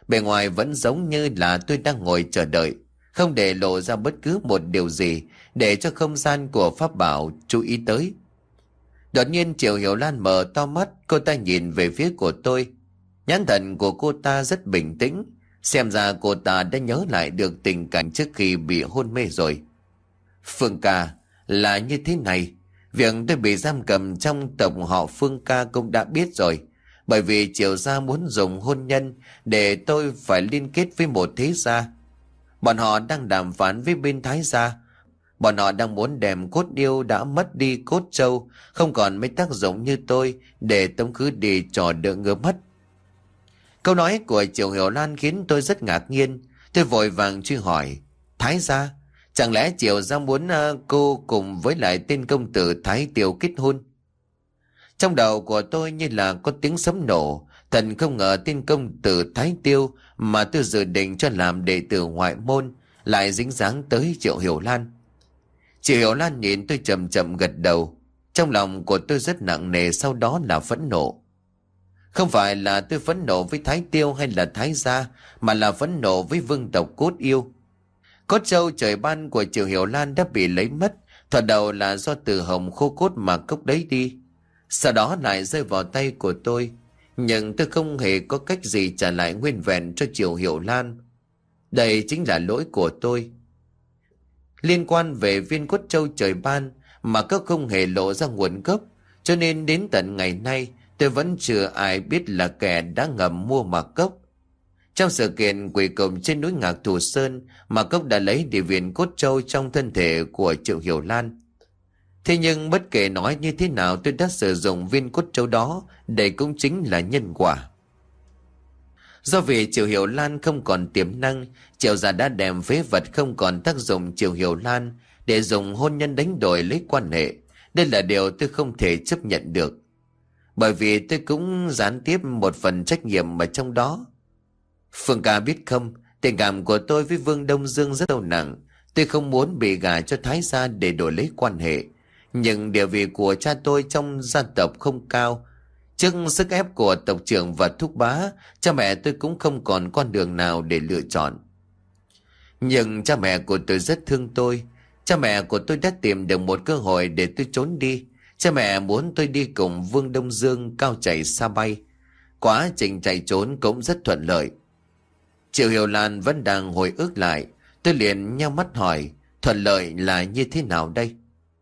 Speaker 1: Bề ngoài vẫn giống như là tôi đang ngồi chờ đợi, không để lộ ra bất cứ một điều gì để cho không gian của pháp bảo chú ý tới. Đột nhiên Triệu Hiểu Lan mở to mắt, cô ta nhìn về phía của tôi. Nhãn thần của cô ta rất bình tĩnh, xem ra cô ta đã nhớ lại được tình cảnh trước khi bị hôn mê rồi. Phương ca, là như thế này, việc tôi bị giam cầm trong tộc họ Phương ca cũng đã biết rồi. Bởi vì Triệu gia muốn dùng hôn nhân để tôi phải liên kết với một thế gia. Bọn họ đang đàm phán với bên Thái gia. Bọn họ đang muốn đem cốt điêu đã mất đi cốt trâu, không còn mấy tác dụng như tôi, để tống khứ đi trò đỡ ngứa mất. Câu nói của Triệu Hiểu Lan khiến tôi rất ngạc nhiên. Tôi vội vàng truy hỏi, Thái gia? Chẳng lẽ Triệu gia muốn uh, cô cùng với lại tên công tử Thái Tiêu kết hôn? Trong đầu của tôi như là có tiếng sấm nổ. Thật không ngờ tên công tử Thái Tiêu mà tôi dự định cho làm đệ tử ngoại môn lại dính dáng tới Triệu Hiểu Lan. Triệu Hiểu Lan nhìn tôi chậm chậm gật đầu. Trong lòng của tôi rất nặng nề, sau đó là phẫn nộ. Không phải là tôi phẫn nộ với Thái Tiêu hay là Thái gia, mà là phẫn nộ với vương tộc Cốt Yêu. Cốt trâu trời ban của Triệu Hiểu Lan đã bị lấy mất. Thoạt đầu là do Từ Hồng khô cốt mà cốc đấy đi, sau đó lại rơi vào tay của tôi. Nhưng tôi không hề có cách gì trả lại nguyên vẹn cho Triệu Hiểu Lan. Đây chính là lỗi của tôi. Liên quan về viên cốt trâu trời ban mà cốc không hề lộ ra nguồn gốc, cho nên đến tận ngày nay tôi vẫn chưa ai biết là kẻ đã ngầm mua mà cốc. Trong sự kiện quỷ cổng trên núi Ngạc Thù Sơn, mà cốc đã lấy đi viên cốt trâu trong thân thể của Triệu Hiểu Lan. Thế nhưng bất kể nói như thế nào, tôi đã sử dụng viên cốt trâu đó, đây cũng chính là nhân quả. Do vì Triệu Hiểu Lan không còn tiềm năng, Triệu gia đã đem phế vật không còn tác dụng Triệu Hiểu Lan để dùng hôn nhân đánh đổi lấy quan hệ. Đây là điều tôi không thể chấp nhận được, bởi vì tôi cũng gián tiếp một phần trách nhiệm ở trong đó. Phương ca biết không, tình cảm của tôi với Vương Đông Dương rất sâu nặng. Tôi không muốn bị gả cho Thái gia để đổi lấy quan hệ, nhưng địa vị của cha tôi trong gia tộc không cao. Trước sức ép của tộc trưởng và thúc bá, cha mẹ tôi cũng không còn con đường nào để lựa chọn. Nhưng cha mẹ của tôi rất thương tôi. Cha mẹ của tôi đã tìm được một cơ hội để tôi trốn đi. Cha mẹ muốn tôi đi cùng Vương Đông Dương cao chạy xa bay. Quá trình chạy trốn cũng rất thuận lợi. Triệu Hiểu Lan vẫn đang hồi ức lại. Tôi liền nheo mắt hỏi, thuận lợi là như thế nào đây?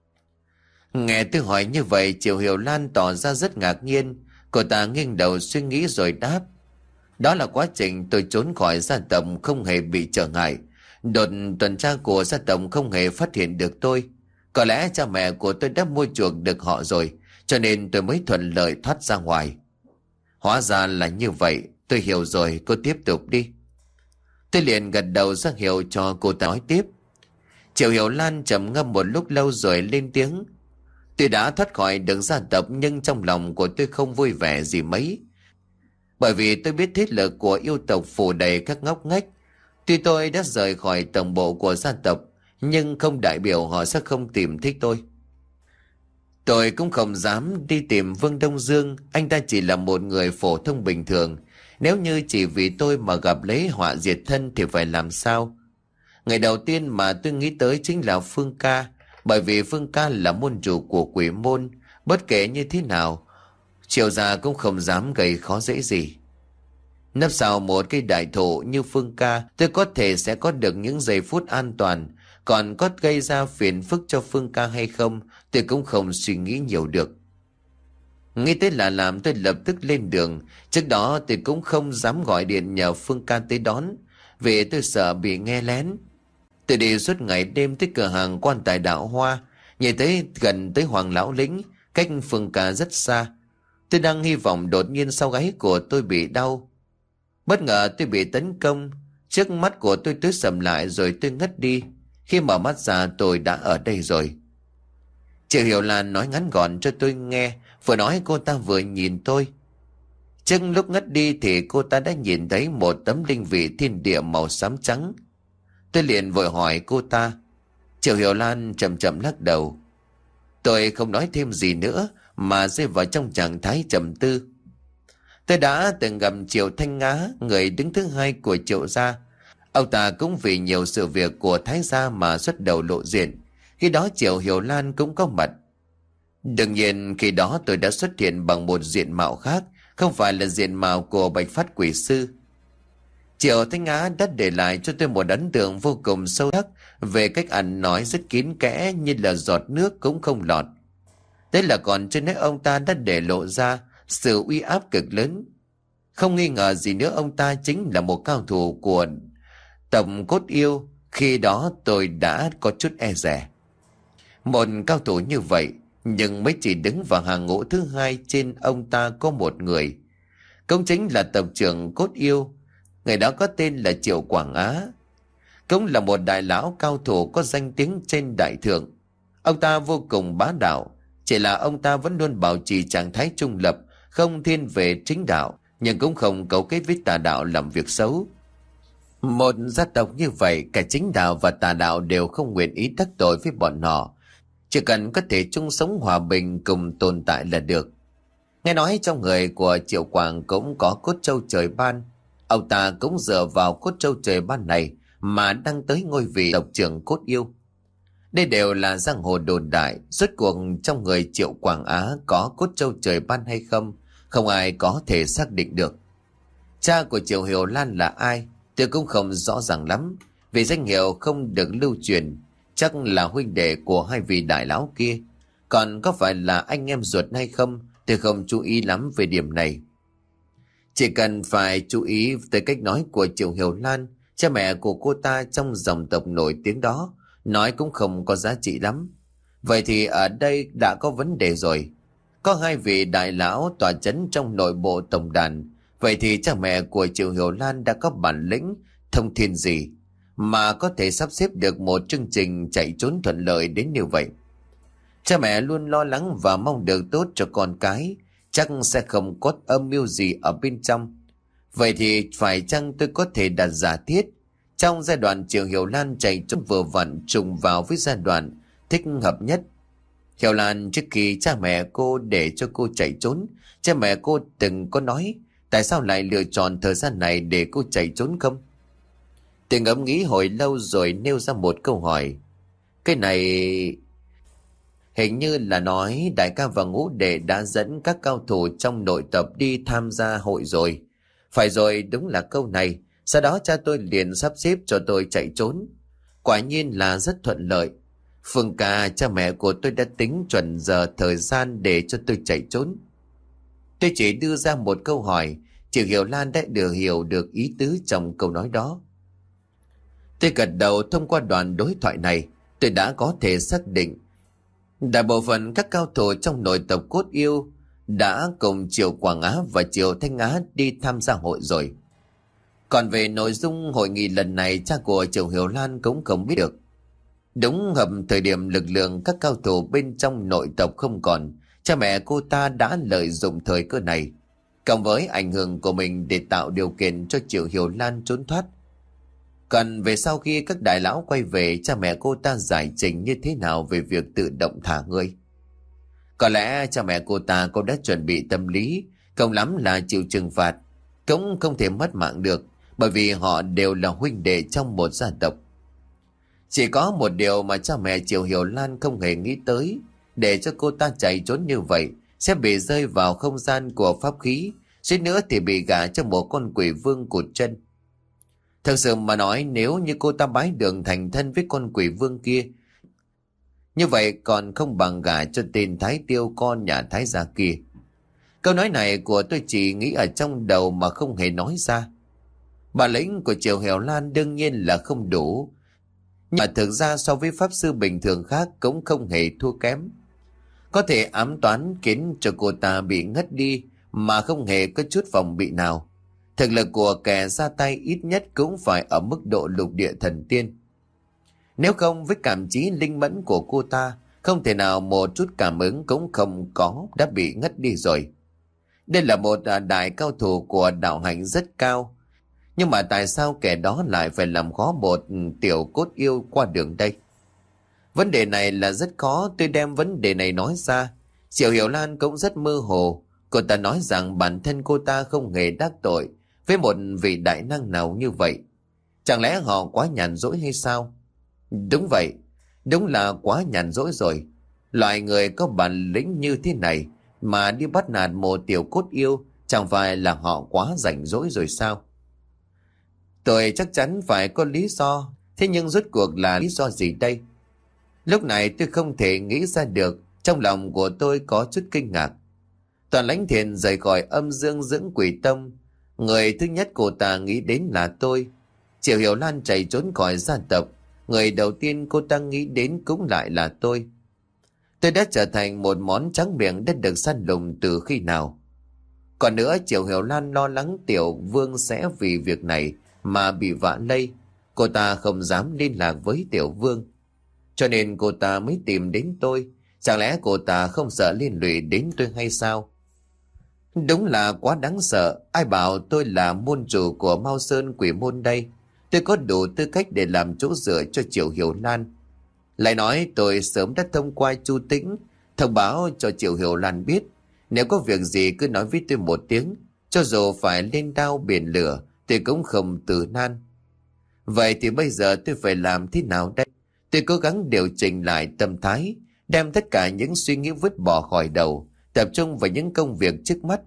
Speaker 1: Nghe tôi hỏi như vậy, Triệu Hiểu Lan tỏ ra rất ngạc nhiên. Cô ta nghiêng đầu suy nghĩ rồi đáp, đó là quá trình tôi trốn khỏi gia tộc không hề bị trở ngại. Đột tuần tra của gia tộc không hề phát hiện được tôi. Có lẽ cha mẹ của tôi đã mua chuộc được họ rồi, cho nên tôi mới thuận lợi thoát ra ngoài. Hóa ra là như vậy, tôi hiểu rồi, cô tiếp tục đi. Tôi liền gật đầu ra hiệu cho cô ta nói tiếp. Triệu Hiểu Lan trầm ngâm một lúc lâu rồi lên tiếng. Tôi đã thoát khỏi được gia tộc, nhưng trong lòng của tôi không vui vẻ gì mấy. Bởi vì tôi biết thế lực của yêu tộc phủ đầy các ngóc ngách. Tuy tôi đã rời khỏi tổng bộ của gia tộc, nhưng không đại biểu họ sẽ không tìm thấy tôi. Tôi cũng không dám đi tìm Vương Đông Dương, anh ta chỉ là một người phổ thông bình thường. Nếu như chỉ vì tôi mà gặp lấy họa diệt thân thì phải làm sao? Ngày đầu tiên mà tôi nghĩ tới chính là Phương ca, bởi vì Phương ca là môn chủ của quỷ môn. Bất kể như thế nào, Triệu gia cũng không dám gây khó dễ gì. Nấp sau một cây đại thụ như Phương ca, tôi có thể sẽ có được những giây phút an toàn. Còn có gây ra phiền phức cho Phương ca hay không, tôi cũng không suy nghĩ nhiều được. Nghĩ tới là làm tôi lập tức lên đường. Trước đó tôi cũng không dám gọi điện nhờ Phương ca tới đón, vì tôi sợ bị nghe lén. Tôi đi suốt ngày đêm tới cửa hàng Quan Tài Đạo Hoa, nhìn thấy gần tới Hoàng Lão Lĩnh, cách Phương ca rất xa. Tôi đang hy vọng, đột nhiên sau gáy của tôi bị đau. Bất ngờ tôi bị tấn công. Trước mắt của tôi tối sầm lại rồi tôi ngất đi. Khi mở mắt ra tôi đã ở đây rồi. Triệu Hiểu Lan nói ngắn gọn cho tôi nghe. Vừa nói cô ta vừa nhìn tôi. Trước lúc ngất đi thì cô ta đã nhìn thấy một tấm linh vị thiên địa màu xám trắng. Tôi liền vội hỏi cô ta. Triệu Hiểu Lan chậm chậm lắc đầu. Tôi không nói thêm gì nữa mà rơi vào trong trạng thái trầm tư. Tôi đã từng gặp Triệu Thanh Ngá, người đứng thứ hai của Triệu gia. Ông ta cũng vì nhiều sự việc của Thái gia mà xuất đầu lộ diện. Khi đó Triệu Hiểu Lan cũng có mặt. Đương nhiên khi đó tôi đã xuất hiện bằng một diện mạo khác, không phải là diện mạo của Bạch Phát Quỷ Sư. Triệu Thanh Ngá đã để lại cho tôi một ấn tượng vô cùng sâu sắc về cách ăn nói rất kín kẽ, như là giọt nước cũng không lọt. Thế là còn trên nét ông ta đã để lộ ra sự uy áp cực lớn. Không nghi ngờ gì nữa, ông ta chính là một cao thủ của Tổng Cốt Yêu. Khi đó tôi đã có chút e dè. Một cao thủ như vậy, nhưng mới chỉ đứng vào hàng ngũ thứ hai, trên ông ta có một người. Cũng chính là tộc trưởng Cốt Yêu. Người đó có tên là Triệu Quảng Á. Cũng là một đại lão cao thủ có danh tiếng trên đại thượng. Ông ta vô cùng bá đạo. Chỉ là ông ta vẫn luôn bảo trì trạng thái trung lập, không thiên về chính đạo, nhưng cũng không cấu kết với tà đạo làm việc xấu. Một gia tộc như vậy, cả chính đạo và tà đạo đều không nguyện ý đắc tội với bọn họ. Chỉ cần có thể chung sống hòa bình cùng tồn tại là được. Nghe nói trong người của Triệu Quảng cũng có cốt trâu trời ban. Ông ta cũng dựa vào cốt trâu trời ban này mà đăng tới ngôi vị tộc trưởng Cốt Yêu. Đây đều là giang hồ đồn đại. Rốt cuộc trong người Triệu Quảng Á có cốt trâu trời ban hay không, không ai có thể xác định được. Cha của Triệu Hiểu Lan là ai tôi cũng không rõ ràng lắm, vì danh hiệu không được lưu truyền. Chắc là huynh đệ của hai vị đại lão kia. Còn có phải là anh em ruột hay không tôi không chú ý lắm về điểm này. Chỉ cần phải chú ý tới cách nói của Triệu Hiểu Lan, cha mẹ của cô ta trong dòng tộc nổi tiếng đó, nói cũng không có giá trị lắm. Vậy thì ở đây đã có vấn đề rồi. Có hai vị đại lão tọa chấn trong nội bộ tổng đàn. Vậy thì cha mẹ của Triệu Hiểu Lan đã có bản lĩnh thông thiên gì mà có thể sắp xếp được một chương trình chạy trốn thuận lợi đến như vậy? Cha mẹ luôn lo lắng và mong được tốt cho con cái, chắc sẽ không có âm mưu gì ở bên trong. Vậy thì phải chăng tôi có thể đặt giả thiết trong giai đoạn Triệu Hiểu Lan chạy trốn vừa vặn trùng vào với giai đoạn thích hợp nhất? Hiểu Lan trước khi cha mẹ cô để cho cô chạy trốn, cha mẹ cô từng có nói tại sao lại lựa chọn thời gian này để cô chạy trốn không? Tôi ngẫm nghĩ hồi lâu rồi nêu ra một câu hỏi. Cái này hình như là nói đại ca và ngũ đệ đã dẫn các cao thủ trong nội tập đi tham gia hội rồi. Phải rồi, đúng là câu này. Sau đó cha tôi liền sắp xếp cho tôi chạy trốn. Quả nhiên là rất thuận lợi. Phương ca, cha mẹ của tôi đã tính chuẩn giờ thời gian để cho tôi chạy trốn. Tôi chỉ đưa ra một câu hỏi, Triệu Hiểu Lan đã được hiểu được ý tứ trong câu nói đó. Tôi gật đầu. Thông qua đoạn đối thoại này, tôi đã có thể xác định đại bộ phận các cao thủ trong nội tộc Cốt Yêu đã cùng Triệu Quảng Á và Triệu Thanh Á đi tham gia hội rồi. Còn về nội dung hội nghị lần này, cha của Triệu Hiểu Lan cũng không biết được. Đúng hợp thời điểm lực lượng các cao thủ bên trong nội tộc không còn, cha mẹ cô ta đã lợi dụng thời cơ này, cộng với ảnh hưởng của mình để tạo điều kiện cho Triệu Hiểu Lan trốn thoát. Còn về sau khi các đại lão quay về, cha mẹ cô ta giải trình như thế nào về việc tự động thả người? Có lẽ cha mẹ cô ta cũng đã chuẩn bị tâm lý, không lắm là chịu trừng phạt, cũng không thể mất mạng được, bởi vì họ đều là huynh đệ trong một gia tộc. Chỉ có một điều mà cha mẹ Triệu Hiểu Lan không hề nghĩ tới, để cho cô ta chạy trốn như vậy sẽ bị rơi vào không gian của pháp khí, suýt nữa thì bị gả cho một con quỷ vương cụt chân. Thật sự mà nói, nếu như cô ta bái đường thành thân với con quỷ vương kia, như vậy còn không bằng gả cho tên Thái Tiêu con nhà Thái gia kia. Câu nói này của tôi chỉ nghĩ ở trong đầu mà không hề nói ra. Bản lĩnh của Triệu Hiểu Lan đương nhiên là không đủ, nhưng mà thực ra so với pháp sư bình thường khác cũng không hề thua kém. Có thể ám toán khiến cho cô ta bị ngất đi mà không hề có chút phòng bị nào. Thực lực của kẻ ra tay ít nhất cũng phải ở mức độ lục địa thần tiên. Nếu không, với cảm trí linh mẫn của cô ta, không thể nào một chút cảm ứng cũng không có, đã bị ngất đi rồi. Đây là một đại cao thủ của đạo hạnh rất cao. Nhưng mà tại sao kẻ đó lại phải làm khó một tiểu Cốt Yêu qua đường đây? Vấn đề này là rất khó. Tôi đem vấn đề này nói ra, Triệu Hiểu Lan cũng rất mơ hồ. Cô ta nói rằng bản thân cô ta không hề đắc tội với một vị đại năng nào như vậy. Chẳng lẽ họ quá nhàn rỗi hay sao? Đúng vậy, đúng là quá nhàn rỗi rồi. Loại người có bản lĩnh như thế này mà đi bắt nạt một tiểu cốt yêu, chẳng phải là họ quá rảnh rỗi rồi sao? Tôi chắc chắn phải có lý do, thế nhưng rốt cuộc là lý do gì đây? Lúc này tôi không thể nghĩ ra được, trong lòng của tôi có chút kinh ngạc. Toàn Lãnh Thiền rời khỏi âm dương dưỡng quỷ tông. Người thứ nhất cô ta nghĩ đến là tôi. Triệu Hiểu Lan chạy trốn khỏi gia tộc. Người đầu tiên cô ta nghĩ đến cũng lại là tôi. Tôi đã trở thành một món tráng miệng đã được săn lùng từ khi nào. Còn nữa, Triệu Hiểu Lan lo lắng Tiểu Vương sẽ vì việc này mà bị vạ lây. Cô ta không dám liên lạc với Tiểu Vương, cho nên cô ta mới tìm đến tôi. Chẳng lẽ cô ta không sợ liên lụy đến tôi hay sao? Đúng là quá đáng sợ. Ai bảo tôi là môn chủ của Mao Sơn Quỷ Môn đây? Tôi có đủ tư cách để làm chỗ dựa cho Triệu Hiểu Lan. Lại nói tôi sớm đã thông qua Chu Tĩnh thông báo cho Triệu Hiểu Lan biết, nếu có việc gì cứ nói với tôi một tiếng, cho dù phải lên đao biển lửa tôi cũng không từ nan. Vậy thì bây giờ tôi phải làm thế nào đây? Tôi cố gắng điều chỉnh lại tâm thái, đem tất cả những suy nghĩ vứt bỏ khỏi đầu, tập trung vào những công việc trước mắt.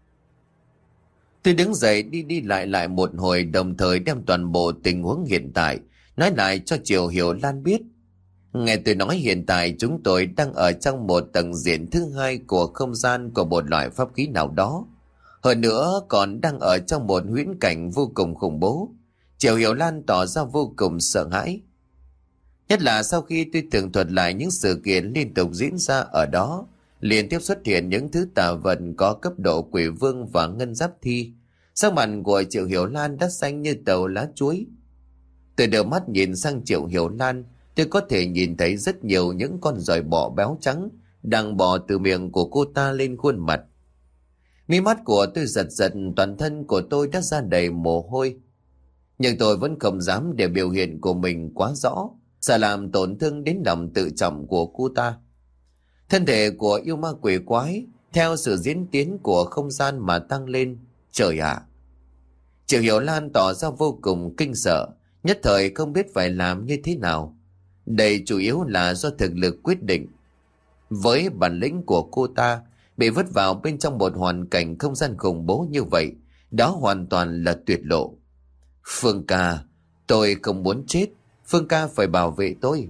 Speaker 1: Tôi đứng dậy đi đi lại lại một hồi, đồng thời đem toàn bộ tình huống hiện tại nói lại cho Triệu Hiểu Lan biết. Nghe tôi nói hiện tại chúng tôi đang ở trong một tầng diện thứ hai của không gian của một loại pháp khí nào đó. Hơn nữa còn đang ở trong một huyễn cảnh vô cùng khủng bố. Triệu Hiểu Lan tỏ ra vô cùng sợ hãi. Nhất là sau khi tôi tường thuật lại những sự kiện liên tục diễn ra ở đó, liên tiếp xuất hiện những thứ tà vật có cấp độ quỷ vương và ngân giáp thi. Sắc mặt của Triệu Hiểu Lan đã xanh như tàu lá chuối. Từ đầu mắt nhìn sang Triệu Hiểu Lan, tôi có thể nhìn thấy rất nhiều những con giòi bọ béo trắng đang bò từ miệng của cô ta lên khuôn mặt. Mí mắt của tôi giật giật, toàn thân của tôi đã ra đầy mồ hôi. Nhưng tôi vẫn không dám để biểu hiện của mình quá rõ, sợ làm tổn thương đến lòng tự trọng của cô ta. Thân thể của yêu ma quỷ quái theo sự diễn tiến của không gian mà tăng lên. Trời ạ! Triệu Hiểu Lan tỏ ra vô cùng kinh sợ, nhất thời không biết phải làm như thế nào. Đây chủ yếu là do thực lực quyết định. Với bản lĩnh của cô ta, bị vứt vào bên trong một hoàn cảnh không gian khủng bố như vậy, đó hoàn toàn là tuyệt lộ. Phương ca, tôi không muốn chết. Phương ca phải bảo vệ tôi.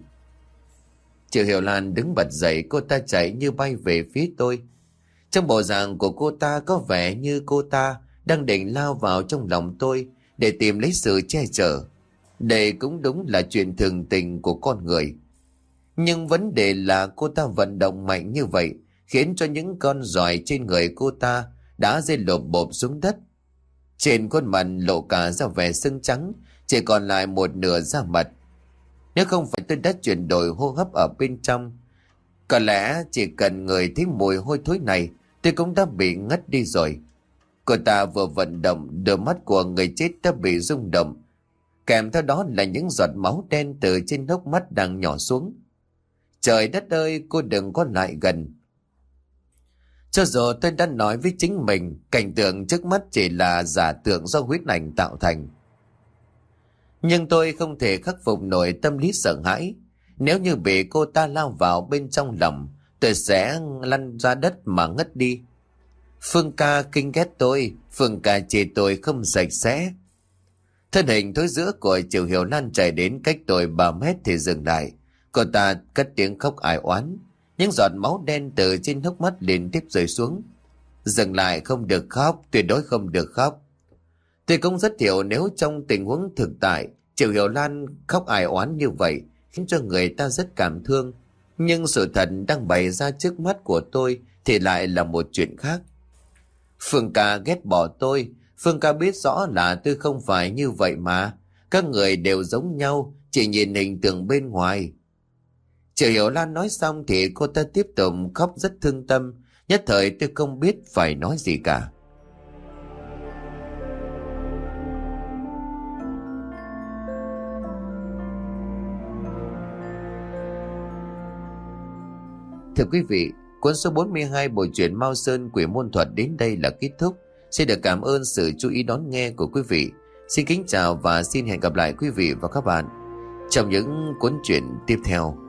Speaker 1: Triệu Hiểu Lan đứng bật dậy, cô ta chạy như bay về phía tôi. Trong bộ dạng của cô ta có vẻ như cô ta đang định lao vào trong lòng tôi để tìm lấy sự che chở. Đây cũng đúng là chuyện thường tình của con người. Nhưng vấn đề là cô ta vận động mạnh như vậy khiến cho những con giòi trên người cô ta đã rơi lộp bộp xuống đất. Trên khuôn mặt lộ cả ra vẻ sưng trắng, chỉ còn lại một nửa da mặt. Nếu không phải tôi đã chuyển đổi hô hấp ở bên trong, có lẽ chỉ cần người thấy mùi hôi thối này tôi cũng đã bị ngất đi rồi. Cô ta vừa vận động, đôi mắt của người chết đã bị rung động, kèm theo đó là những giọt máu đen từ trên hốc mắt đang nhỏ xuống. Trời đất ơi, cô đừng có lại gần. Cho dù tôi đã nói với chính mình cảnh tượng trước mắt chỉ là giả tưởng do huyết ảnh tạo thành, nhưng tôi không thể khắc phục nổi tâm lý sợ hãi. Nếu như bị cô ta lao vào bên trong lòng, tôi sẽ lăn ra đất mà ngất đi. Phương ca kinh ghét tôi, Phương ca chê tôi không sạch sẽ. Thân hình thối rữa của Triệu Hiểu Lan chạy đến cách tôi ba mét thì dừng lại. Cô ta cất tiếng khóc ai oán. Những giọt máu đen từ trên hốc mắt liên tiếp rơi xuống. Dừng lại, không được khóc, tuyệt đối không được khóc. Tôi cũng rất hiểu nếu trong tình huống thực tại Triệu Hiểu Lan khóc ai oán như vậy khiến cho người ta rất cảm thương. Nhưng sự thật đang bày ra trước mắt của tôi thì lại là một chuyện khác. Phương ca ghét bỏ tôi. Phương ca biết rõ là tôi không phải như vậy mà. Các người đều giống nhau, chỉ nhìn hình tượng bên ngoài. Triệu Hiểu Lan nói xong thì cô ta tiếp tục khóc rất thương tâm. Nhất thời tôi không biết phải nói gì cả. Thưa quý vị, Cuốn số bốn mươi hai bộ truyện Mao Sơn Quỷ Môn Thuật đến đây là kết thúc. Xin được cảm ơn sự chú ý đón nghe của quý vị. Xin kính chào và xin hẹn gặp lại quý vị và các bạn trong những cuốn truyện tiếp theo.